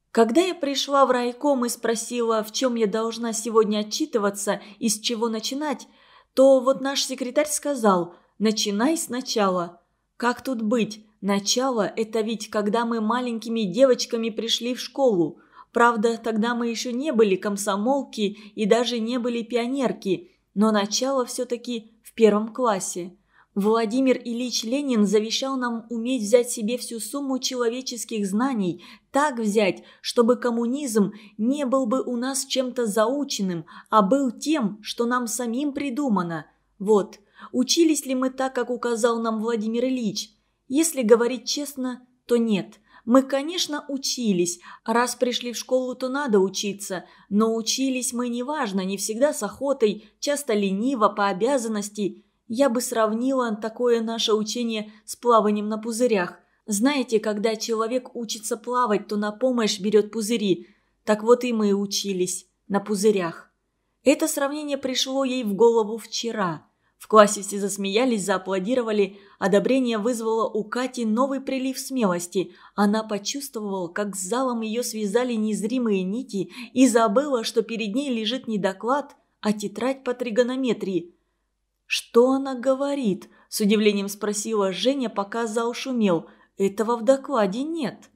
Speaker 1: Когда я пришла в райком и спросила, в чем я должна сегодня отчитываться и с чего начинать, то вот наш секретарь сказал: «Начинай сначала». Как тут быть? Начало – это ведь когда мы маленькими девочками пришли в школу. Правда, тогда мы еще не были комсомолки и даже не были пионерки, но начало все-таки в первом классе. Владимир Ильич Ленин завещал нам уметь взять себе всю сумму человеческих знаний, так взять, чтобы коммунизм не был бы у нас чем-то заученным, а был тем, что нам самим придумано. Вот, учились ли мы так, как указал нам Владимир Ильич? Если говорить честно, то нет. Мы, конечно, учились. Раз пришли в школу, то надо учиться. Но учились мы неважно, не всегда с охотой, часто лениво, по обязанности. Я бы сравнила такое наше учение с плаванием на пузырях. Знаете, когда человек учится плавать, то на помощь берет пузыри. Так вот и мы учились на пузырях. Это сравнение пришло ей в голову вчера. В классе все засмеялись, зааплодировали. Одобрение вызвало у Кати новый прилив смелости. Она почувствовала, как с залом ее связали незримые нити, и забыла, что перед ней лежит не доклад, а тетрадь по тригонометрии. «Что она говорит?» – с удивлением спросила Женя, пока зал шумел. «Этого в докладе нет».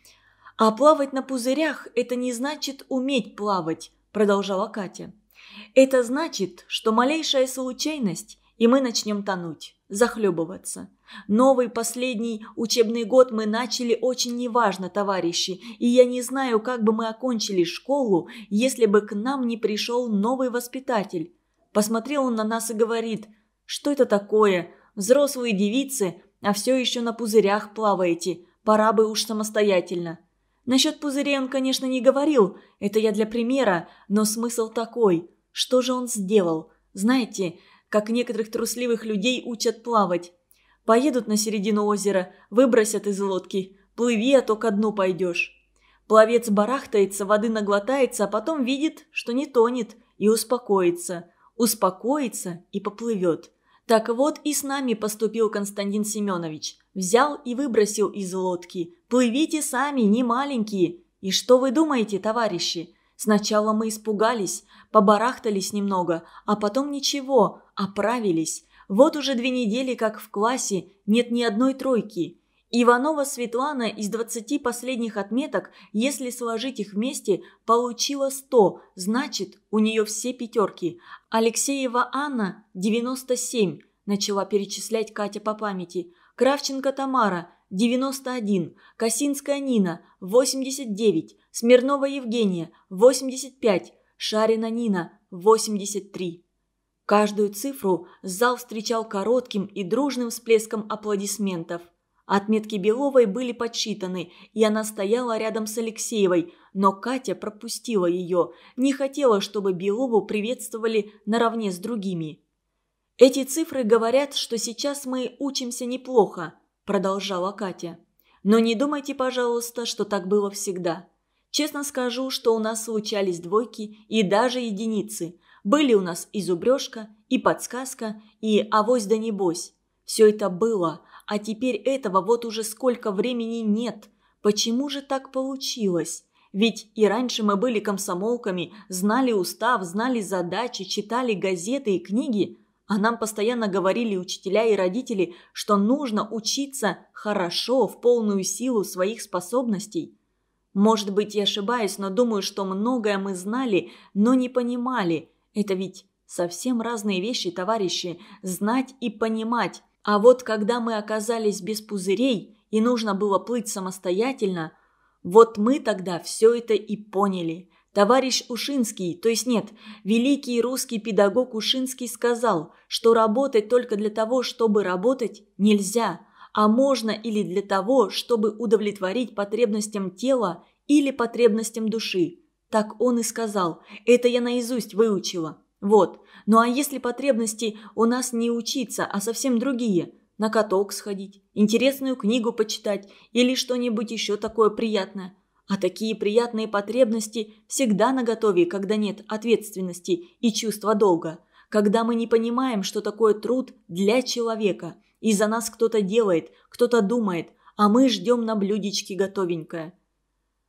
Speaker 1: «А плавать на пузырях – это не значит уметь плавать», – продолжала Катя. «Это значит, что малейшая случайность, и мы начнем тонуть, захлебываться. Новый последний учебный год мы начали очень неважно, товарищи, и я не знаю, как бы мы окончили школу, если бы к нам не пришел новый воспитатель». Посмотрел он на нас и говорит: «Что это такое? Взрослые девицы, а все еще на пузырях плаваете. Пора бы уж самостоятельно». Насчет пузырей он, конечно, не говорил, это я для примера, но смысл такой. Что же он сделал? Знаете, как некоторых трусливых людей учат плавать. Поедут на середину озера, выбросят из лодки. Плыви, а то ко дну пойдешь. Пловец барахтается, воды наглотается, а потом видит, что не тонет, и успокоится. Успокоится и поплывет. Так вот и с нами поступил Константин Семенович. Взял и выбросил из лодки. Плывите сами, не маленькие. И что вы думаете, товарищи? Сначала мы испугались, побарахтались немного, а потом ничего, оправились. Вот уже две недели, как в классе, нет ни одной тройки. Иванова Светлана из двадцати последних отметок, если сложить их вместе, получила сто, значит, у нее все пятерки. Алексеева Анна – девяносто семь, начала перечислять Катя по памяти. Кравченко Тамара – девяносто один, Косинская Нина – восемьдесят девять, Смирнова Евгения – восемьдесят пять, Шарина Нина – восемьдесят три. Каждую цифру зал встречал коротким и дружным всплеском аплодисментов. Отметки Беловой были подсчитаны, и она стояла рядом с Алексеевой, но Катя пропустила ее, не хотела, чтобы Белову приветствовали наравне с другими. «Эти цифры говорят, что сейчас мы учимся неплохо», – продолжала Катя. «Но не думайте, пожалуйста, что так было всегда. Честно скажу, что у нас случались двойки и даже единицы. Были у нас и зубрежка, и подсказка, и авось да небось. Все это было, а теперь этого вот уже сколько времени нет. Почему же так получилось? Ведь и раньше мы были комсомолками, знали устав, знали задачи, читали газеты и книги, а нам постоянно говорили учителя и родители, что нужно учиться хорошо, в полную силу своих способностей. Может быть, я ошибаюсь, но думаю, что многое мы знали, но не понимали. Это ведь совсем разные вещи, товарищи, знать и понимать. А вот когда мы оказались без пузырей и нужно было плыть самостоятельно, вот мы тогда все это и поняли. Товарищ Ушинский, то есть нет, великий русский педагог Ушинский сказал, что работать только для того, чтобы работать, нельзя, а можно или для того, чтобы удовлетворить потребностям тела или потребностям души. Так он и сказал, это я наизусть выучила. Вот, ну а если потребности у нас не учиться, а совсем другие? На каток сходить, интересную книгу почитать или что-нибудь еще такое приятное. А такие приятные потребности всегда наготове, когда нет ответственности и чувства долга. Когда мы не понимаем, что такое труд для человека. И за нас кто-то делает, кто-то думает, а мы ждем на блюдечке готовенькое.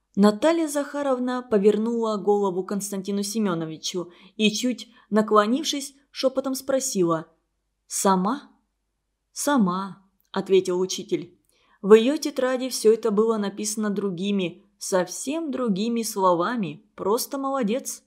Speaker 1: Наталья Захаровна повернула голову Константину Семеновичу и, чуть наклонившись, шепотом спросила: «Сама?» «Сама», – ответил учитель. «В ее тетради все это было написано другими, совсем другими словами. Просто молодец».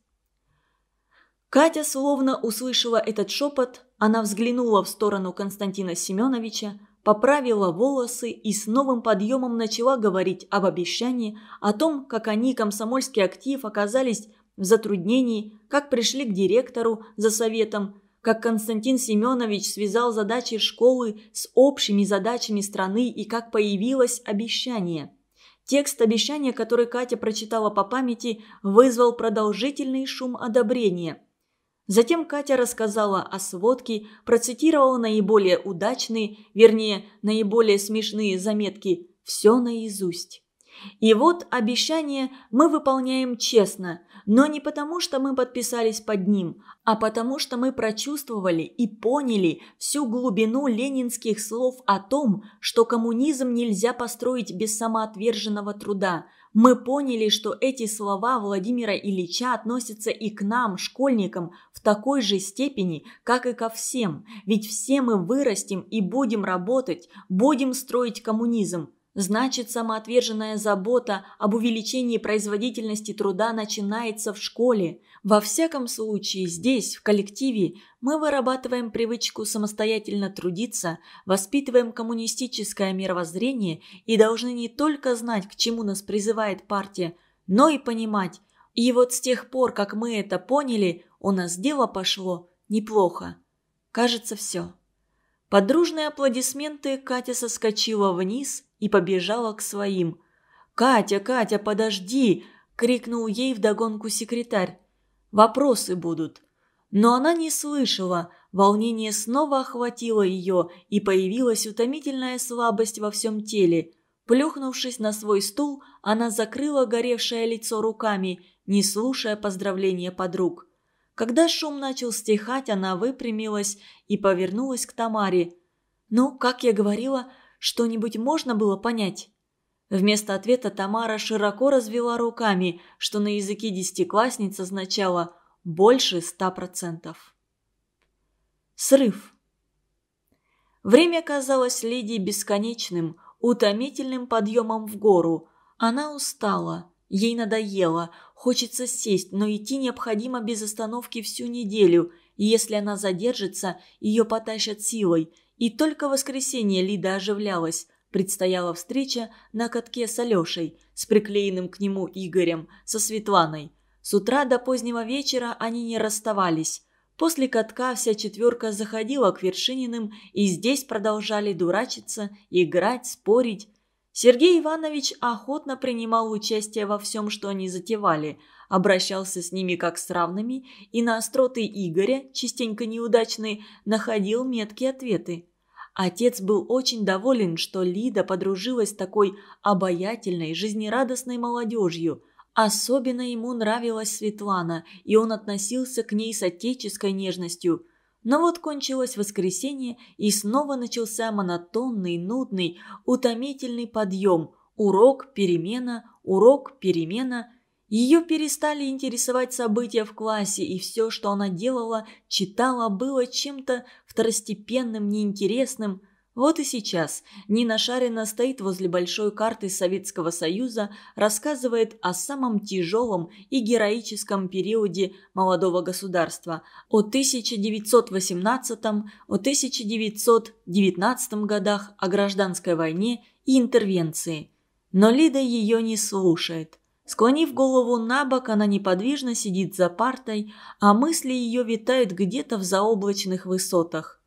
Speaker 1: Катя словно услышала этот шепот, она взглянула в сторону Константина Семеновича, поправила волосы и с новым подъемом начала говорить об обещании, о том, как они, комсомольский актив, оказались в затруднении, как пришли к директору за советом, как Константин Семенович связал задачи школы с общими задачами страны и как появилось обещание. Текст обещания, который Катя прочитала по памяти, вызвал продолжительный шум одобрения. Затем Катя рассказала о сводке, процитировала наиболее удачные, вернее, наиболее смешные заметки, все наизусть. И вот обещание мы выполняем честно, но не потому, что мы подписались под ним, а потому, что мы прочувствовали и поняли всю глубину ленинских слов о том, что коммунизм нельзя построить без самоотверженного труда. Мы поняли, что эти слова Владимира Ильича относятся и к нам, школьникам, в такой же степени, как и ко всем, ведь все мы вырастем и будем работать, будем строить коммунизм. Значит, самоотверженная забота об увеличении производительности труда начинается в школе. Во всяком случае, здесь, в коллективе, мы вырабатываем привычку самостоятельно трудиться, воспитываем коммунистическое мировоззрение и должны не только знать, к чему нас призывает партия, но и понимать. И вот с тех пор, как мы это поняли, у нас дело пошло неплохо. Кажется, все. Под дружные аплодисменты Катя соскочила вниз и побежала к своим. «Катя, Катя, подожди!» – крикнул ей вдогонку секретарь. «Вопросы будут». Но она не слышала, волнение снова охватило ее, и появилась утомительная слабость во всем теле. Плюхнувшись на свой стул, она закрыла горевшее лицо руками, не слушая поздравления подруг. Когда шум начал стихать, она выпрямилась и повернулась к Тамаре. «Ну, как я говорила, что-нибудь можно было понять?» Вместо ответа Тамара широко развела руками, что на языке десятиклассниц означало «больше ста процентов». Срыв. Время казалось Лидии бесконечным, утомительным подъемом в гору. Она устала, ей надоело, хочется сесть, но идти необходимо без остановки всю неделю, и если она задержится, ее потащат силой. И только в воскресенье Лида оживлялась. Предстояла встреча на катке с Алешей, с приклеенным к нему Игорем, со Светланой. С утра до позднего вечера они не расставались. После катка вся четверка заходила к Вершининым, и здесь продолжали дурачиться, играть, спорить. Сергей Иванович охотно принимал участие во всем, что они затевали, обращался с ними как с равными, и на остроты Игоря, частенько неудачные, находил меткие ответы. Отец был очень доволен, что Лида подружилась с такой обаятельной, жизнерадостной молодежью. Особенно ему нравилась Светлана, и он относился к ней с отеческой нежностью. Но вот кончилось воскресенье, и снова начался монотонный, нудный, утомительный подъем. Урок, перемена, урок, перемена. Ее перестали интересовать события в классе, и все, что она делала, читала, было чем-то второстепенным, неинтересным. Вот и сейчас Нина Шарина стоит возле большой карты Советского Союза, рассказывает о самом тяжелом и героическом периоде молодого государства, о тысяча девятьсот восемнадцатом, о тысяча девятьсот девятнадцатом годах, о гражданской войне и интервенции. Но Лида ее не слушает. Склонив голову на бок, она неподвижно сидит за партой, а мысли ее витают где-то в заоблачных высотах.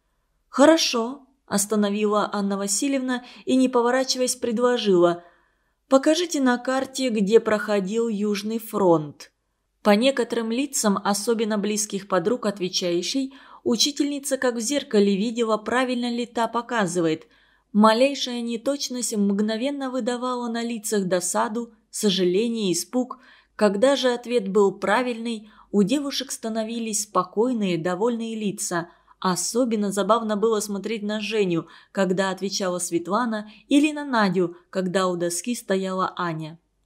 Speaker 1: «Хорошо», – остановила Анна Васильевна и, не поворачиваясь, предложила: «Покажите на карте, где проходил Южный фронт». По некоторым лицам, особенно близких подруг отвечающей, учительница как в зеркале видела, правильно ли та показывает. Малейшая неточность мгновенно выдавала на лицах досаду, сожаление, испуг. Когда же ответ был правильный, у девушек становились спокойные, довольные лица. Особенно забавно было смотреть на Женю, когда отвечала Светлана, или на Надю, когда у доски стояла Аня.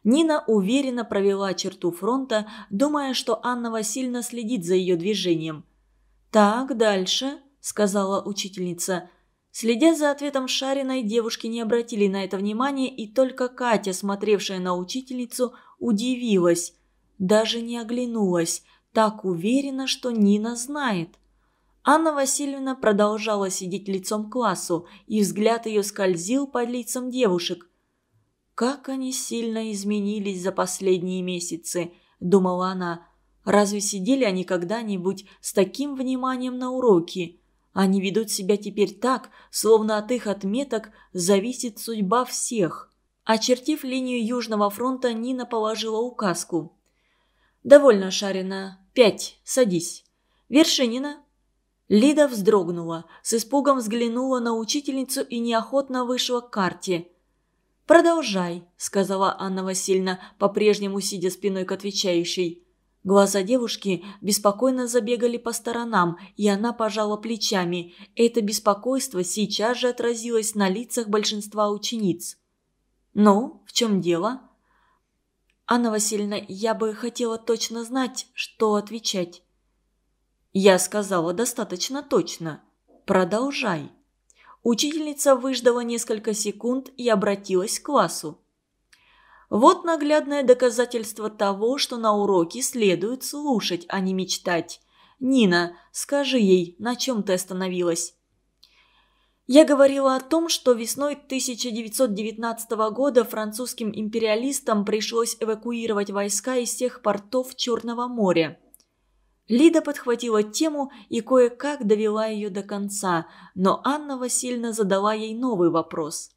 Speaker 1: Нина уверенно провела черту фронта, думая, что Анна Васильевна следит за ее движением. «Так, дальше», — сказала учительница. Следя за ответом Шариной, девушки не обратили на это внимания, и только Катя, смотревшая на учительницу, удивилась. Даже не оглянулась, так уверена, что Нина знает. Анна Васильевна продолжала сидеть лицом к классу, и взгляд ее скользил по лицам девушек. «Как они сильно изменились за последние месяцы», — думала она. «Разве сидели они когда-нибудь с таким вниманием на уроки? Они ведут себя теперь так, словно от их отметок зависит судьба всех». Очертив линию Южного фронта, Нина положила указку. «Довольно, Шарина. Пять. Садись. Вершинина». Лида вздрогнула, с испугом взглянула на учительницу и неохотно вышла к карте. «Продолжай», — сказала Анна Васильевна, по-прежнему сидя спиной к отвечающей. Глаза девушки беспокойно забегали по сторонам, и она пожала плечами. Это беспокойство сейчас же отразилось на лицах большинства учениц. «Ну, в чем дело?» «Анна Васильевна, я бы хотела точно знать, что отвечать». «Я сказала достаточно точно. Продолжай». Учительница выждала несколько секунд и обратилась к классу. «Вот наглядное доказательство того, что на уроке следует слушать, а не мечтать. Нина, скажи ей, на чем ты остановилась?» «Я говорила о том, что весной тысяча девятьсот девятнадцатого года французским империалистам пришлось эвакуировать войска из всех портов Черного моря». Лида подхватила тему и кое-как довела ее до конца, но Анна Васильевна задала ей новый вопрос.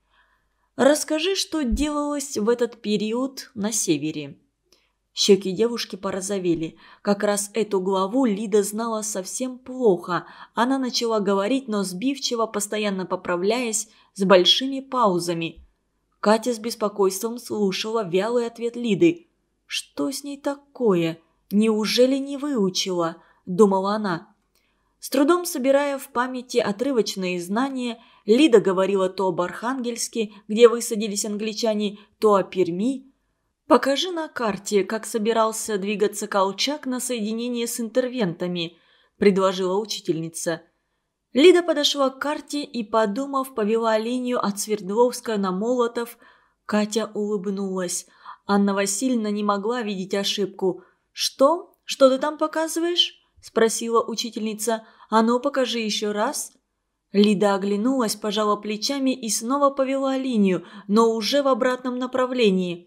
Speaker 1: «Расскажи, что делалось в этот период на севере». Щеки девушки порозовели. Как раз эту главу Лида знала совсем плохо. Она начала говорить, но сбивчиво, постоянно поправляясь, с большими паузами. Катя с беспокойством слушала вялый ответ Лиды. «Что с ней такое? Неужели не выучила?» – думала она. С трудом собирая в памяти отрывочные знания, Лида говорила то об Архангельске, где высадились англичане, то о Перми. «Покажи на карте, как собирался двигаться Колчак на соединение с интервентами», – предложила учительница. Лида подошла к карте и, подумав, повела линию от Свердловска на Молотов. Катя улыбнулась. Анна Васильевна не могла видеть ошибку. «Что? Что ты там показываешь?» – спросила учительница. «А ну, покажи еще раз». Лида оглянулась, пожала плечами и снова повела линию, но уже в обратном направлении.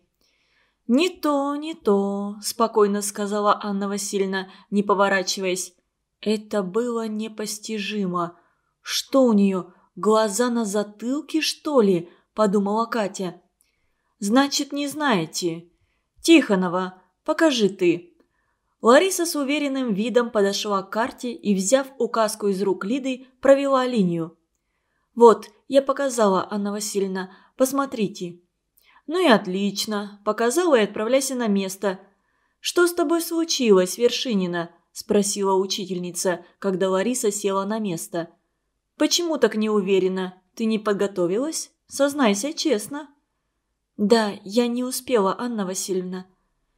Speaker 1: «Не то, не то», – спокойно сказала Анна Васильевна, не поворачиваясь. Это было непостижимо. «Что у нее, глаза на затылке, что ли?» – подумала Катя. «Значит, не знаете. Тихонова, покажи ты». Лариса с уверенным видом подошла к карте и, взяв указку из рук Лиды, провела линию. «Вот, я показала, Анна Васильевна, посмотрите». «Ну и отлично. Показала и отправляйся на место». «Что с тобой случилось, Вершинина?» – спросила учительница, когда Лариса села на место. «Почему так неуверенно? Ты не подготовилась? Сознайся честно». «Да, я не успела, Анна Васильевна».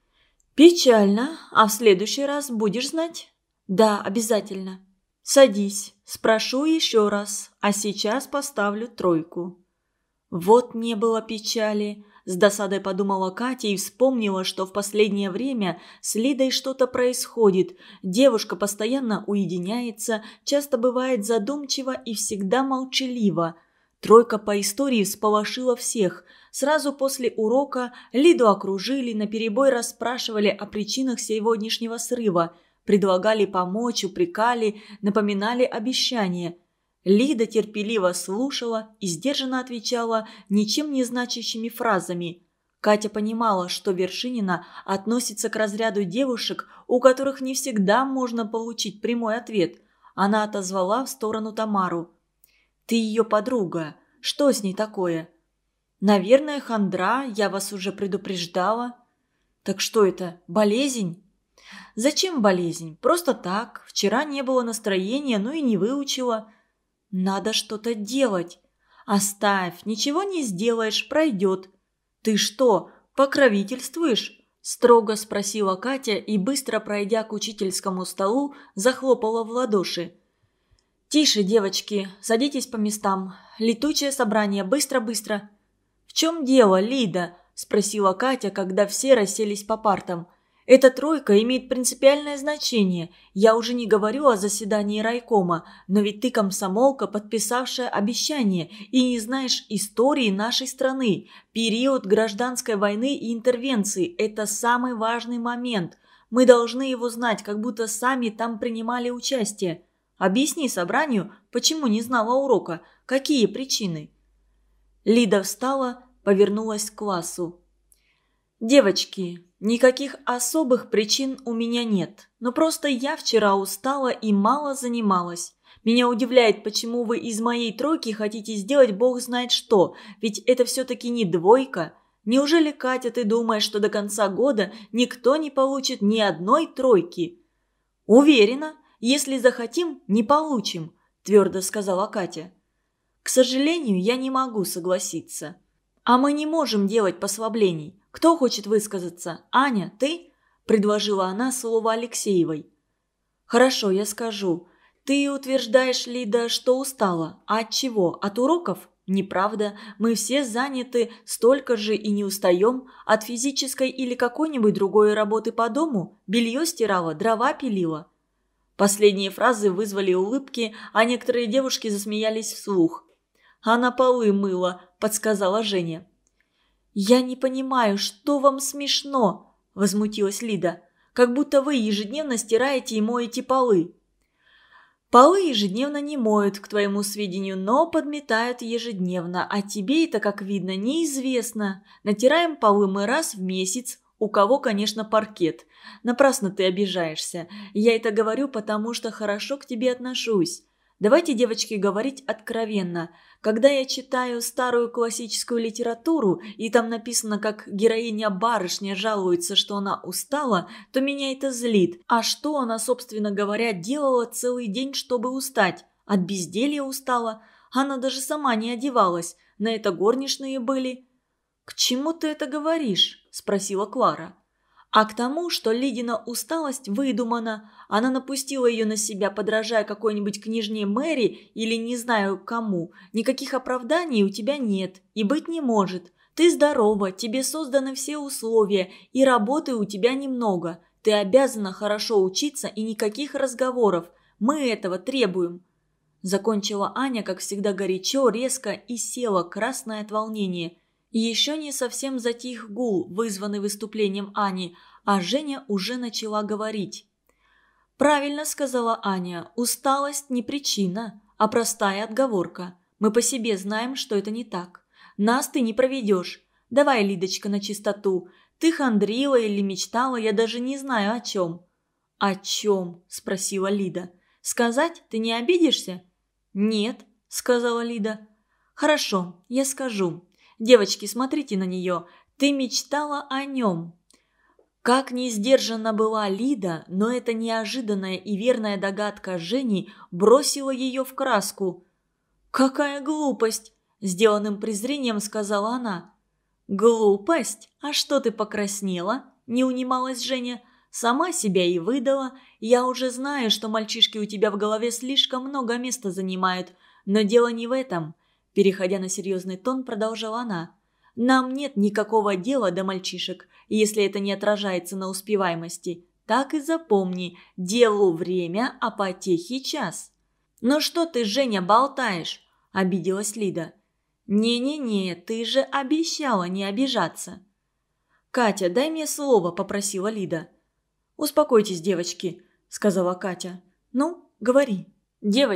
Speaker 1: «Печально. А в следующий раз будешь знать?» «Да, обязательно». «Садись. Спрошу еще раз, а сейчас поставлю тройку». Вот не было печали. С досадой подумала Катя и вспомнила, что в последнее время с Лидой что-то происходит. Девушка постоянно уединяется, часто бывает задумчива и всегда молчалива. Тройка по истории всполошила всех. Сразу после урока Лиду окружили, наперебой расспрашивали о причинах сегодняшнего срыва, предлагали помочь, упрекали, напоминали обещания. Лида терпеливо слушала и сдержанно отвечала ничем не значащими фразами. Катя понимала, что Вершинина относится к разряду девушек, у которых не всегда можно получить прямой ответ. Она отозвала в сторону Тамару. «Ты ее подруга. Что с ней такое?» «Наверное, хандра, я вас уже предупреждала». «Так что это, болезнь?» «Зачем болезнь? Просто так. Вчера не было настроения, ну и не выучила». «Надо что-то делать». «Оставь, ничего не сделаешь, пройдет». «Ты что, «Покровительствуешь?» – строго спросила Катя и, быстро пройдя к учительскому столу, захлопала в ладоши. «Тише, девочки, садитесь по местам. Летучее собрание, быстро-быстро!» «В чем дело, Лида?» – спросила Катя, когда все расселись по партам. «Эта тройка имеет принципиальное значение. Я уже не говорю о заседании райкома, но ведь ты комсомолка, подписавшая обещание, и не знаешь истории нашей страны. Период гражданской войны и интервенции – это самый важный момент. Мы должны его знать, как будто сами там принимали участие. Объясни собранию, почему не знала урока, какие причины?» Лида встала, повернулась к классу. «Девочки, никаких особых причин у меня нет, но просто я вчера устала и мало занималась. Меня удивляет, почему вы из моей тройки хотите сделать бог знает что, ведь это все-таки не двойка. Неужели, Катя, ты думаешь, что до конца года никто не получит ни одной тройки?» «Уверена, если захотим, не получим», – твердо сказала Катя. «К сожалению, я не могу согласиться. А мы не можем делать послаблений. Кто хочет высказаться? Аня, ты?» – предложила она слово Алексеевой. «Хорошо, я скажу. Ты утверждаешь, Лида, что устала. А от чего? От уроков? Неправда. Мы все заняты столько же и не устаем. От физической или какой-нибудь другой работы по дому? Белье стирала, дрова пилила». Последние фразы вызвали улыбки, а некоторые девушки засмеялись вслух. «Она полы мыла», – подсказала Женя. «Я не понимаю, что вам смешно?» – возмутилась Лида. «Как будто вы ежедневно стираете и моете полы». «Полы ежедневно не моют, к твоему сведению, но подметают ежедневно, а тебе это, как видно, неизвестно. Натираем полы мы раз в месяц, у кого, конечно, паркет. Напрасно ты обижаешься. Я это говорю, потому что хорошо к тебе отношусь. Давайте, девочки, говорить откровенно. Когда я читаю старую классическую литературу, и там написано, как героиня-барышня жалуется, что она устала, то меня это злит. А что она, собственно говоря, делала целый день, чтобы устать? От безделья устала. Она даже сама не одевалась. На это горничные были. «К чему ты это говоришь?» – спросила Клара. «А к тому, что Лидина усталость выдумана. Она напустила ее на себя, подражая какой-нибудь княжне Мэри или не знаю кому. Никаких оправданий у тебя нет и быть не может. Ты здорова, тебе созданы все условия, и работы у тебя немного. Ты обязана хорошо учиться и никаких разговоров. Мы этого требуем». Закончила Аня, как всегда, горячо, резко и села, красная от волнения. Еще не совсем затих гул, вызванный выступлением Ани, а Женя уже начала говорить. «Правильно сказала Аня, усталость не причина, а простая отговорка. Мы по себе знаем, что это не так. Нас ты не проведешь. Давай, Лидочка, на чистоту. Ты хандрила или мечтала, я даже не знаю о чем». «О чем?» – спросила Лида. «Сказать ты не обидишься?» «Нет», – сказала Лида. «Хорошо, я скажу. Девочки, смотрите на нее. Ты мечтала о нем». Как не сдержанна была Лида, но эта неожиданная и верная догадка Жени бросила ее в краску. «Какая глупость!» – сделанным презрением сказала она. «Глупость? А что ты покраснела?» – не унималась Женя. «Сама себя и выдала. Я уже знаю, что мальчишки у тебя в голове слишком много места занимают. Но дело не в этом». Переходя на серьезный тон, продолжала она. «Нам нет никакого дела до мальчишек, если это не отражается на успеваемости. Так и запомни, делу время, а потехе час». «Ну что ты, Женя, болтаешь?» – обиделась Лида. «Не-не-не, ты же обещала не обижаться». «Катя, дай мне слово», – попросила Лида. «Успокойтесь, девочки», – сказала Катя. «Ну, говори». «Девочки».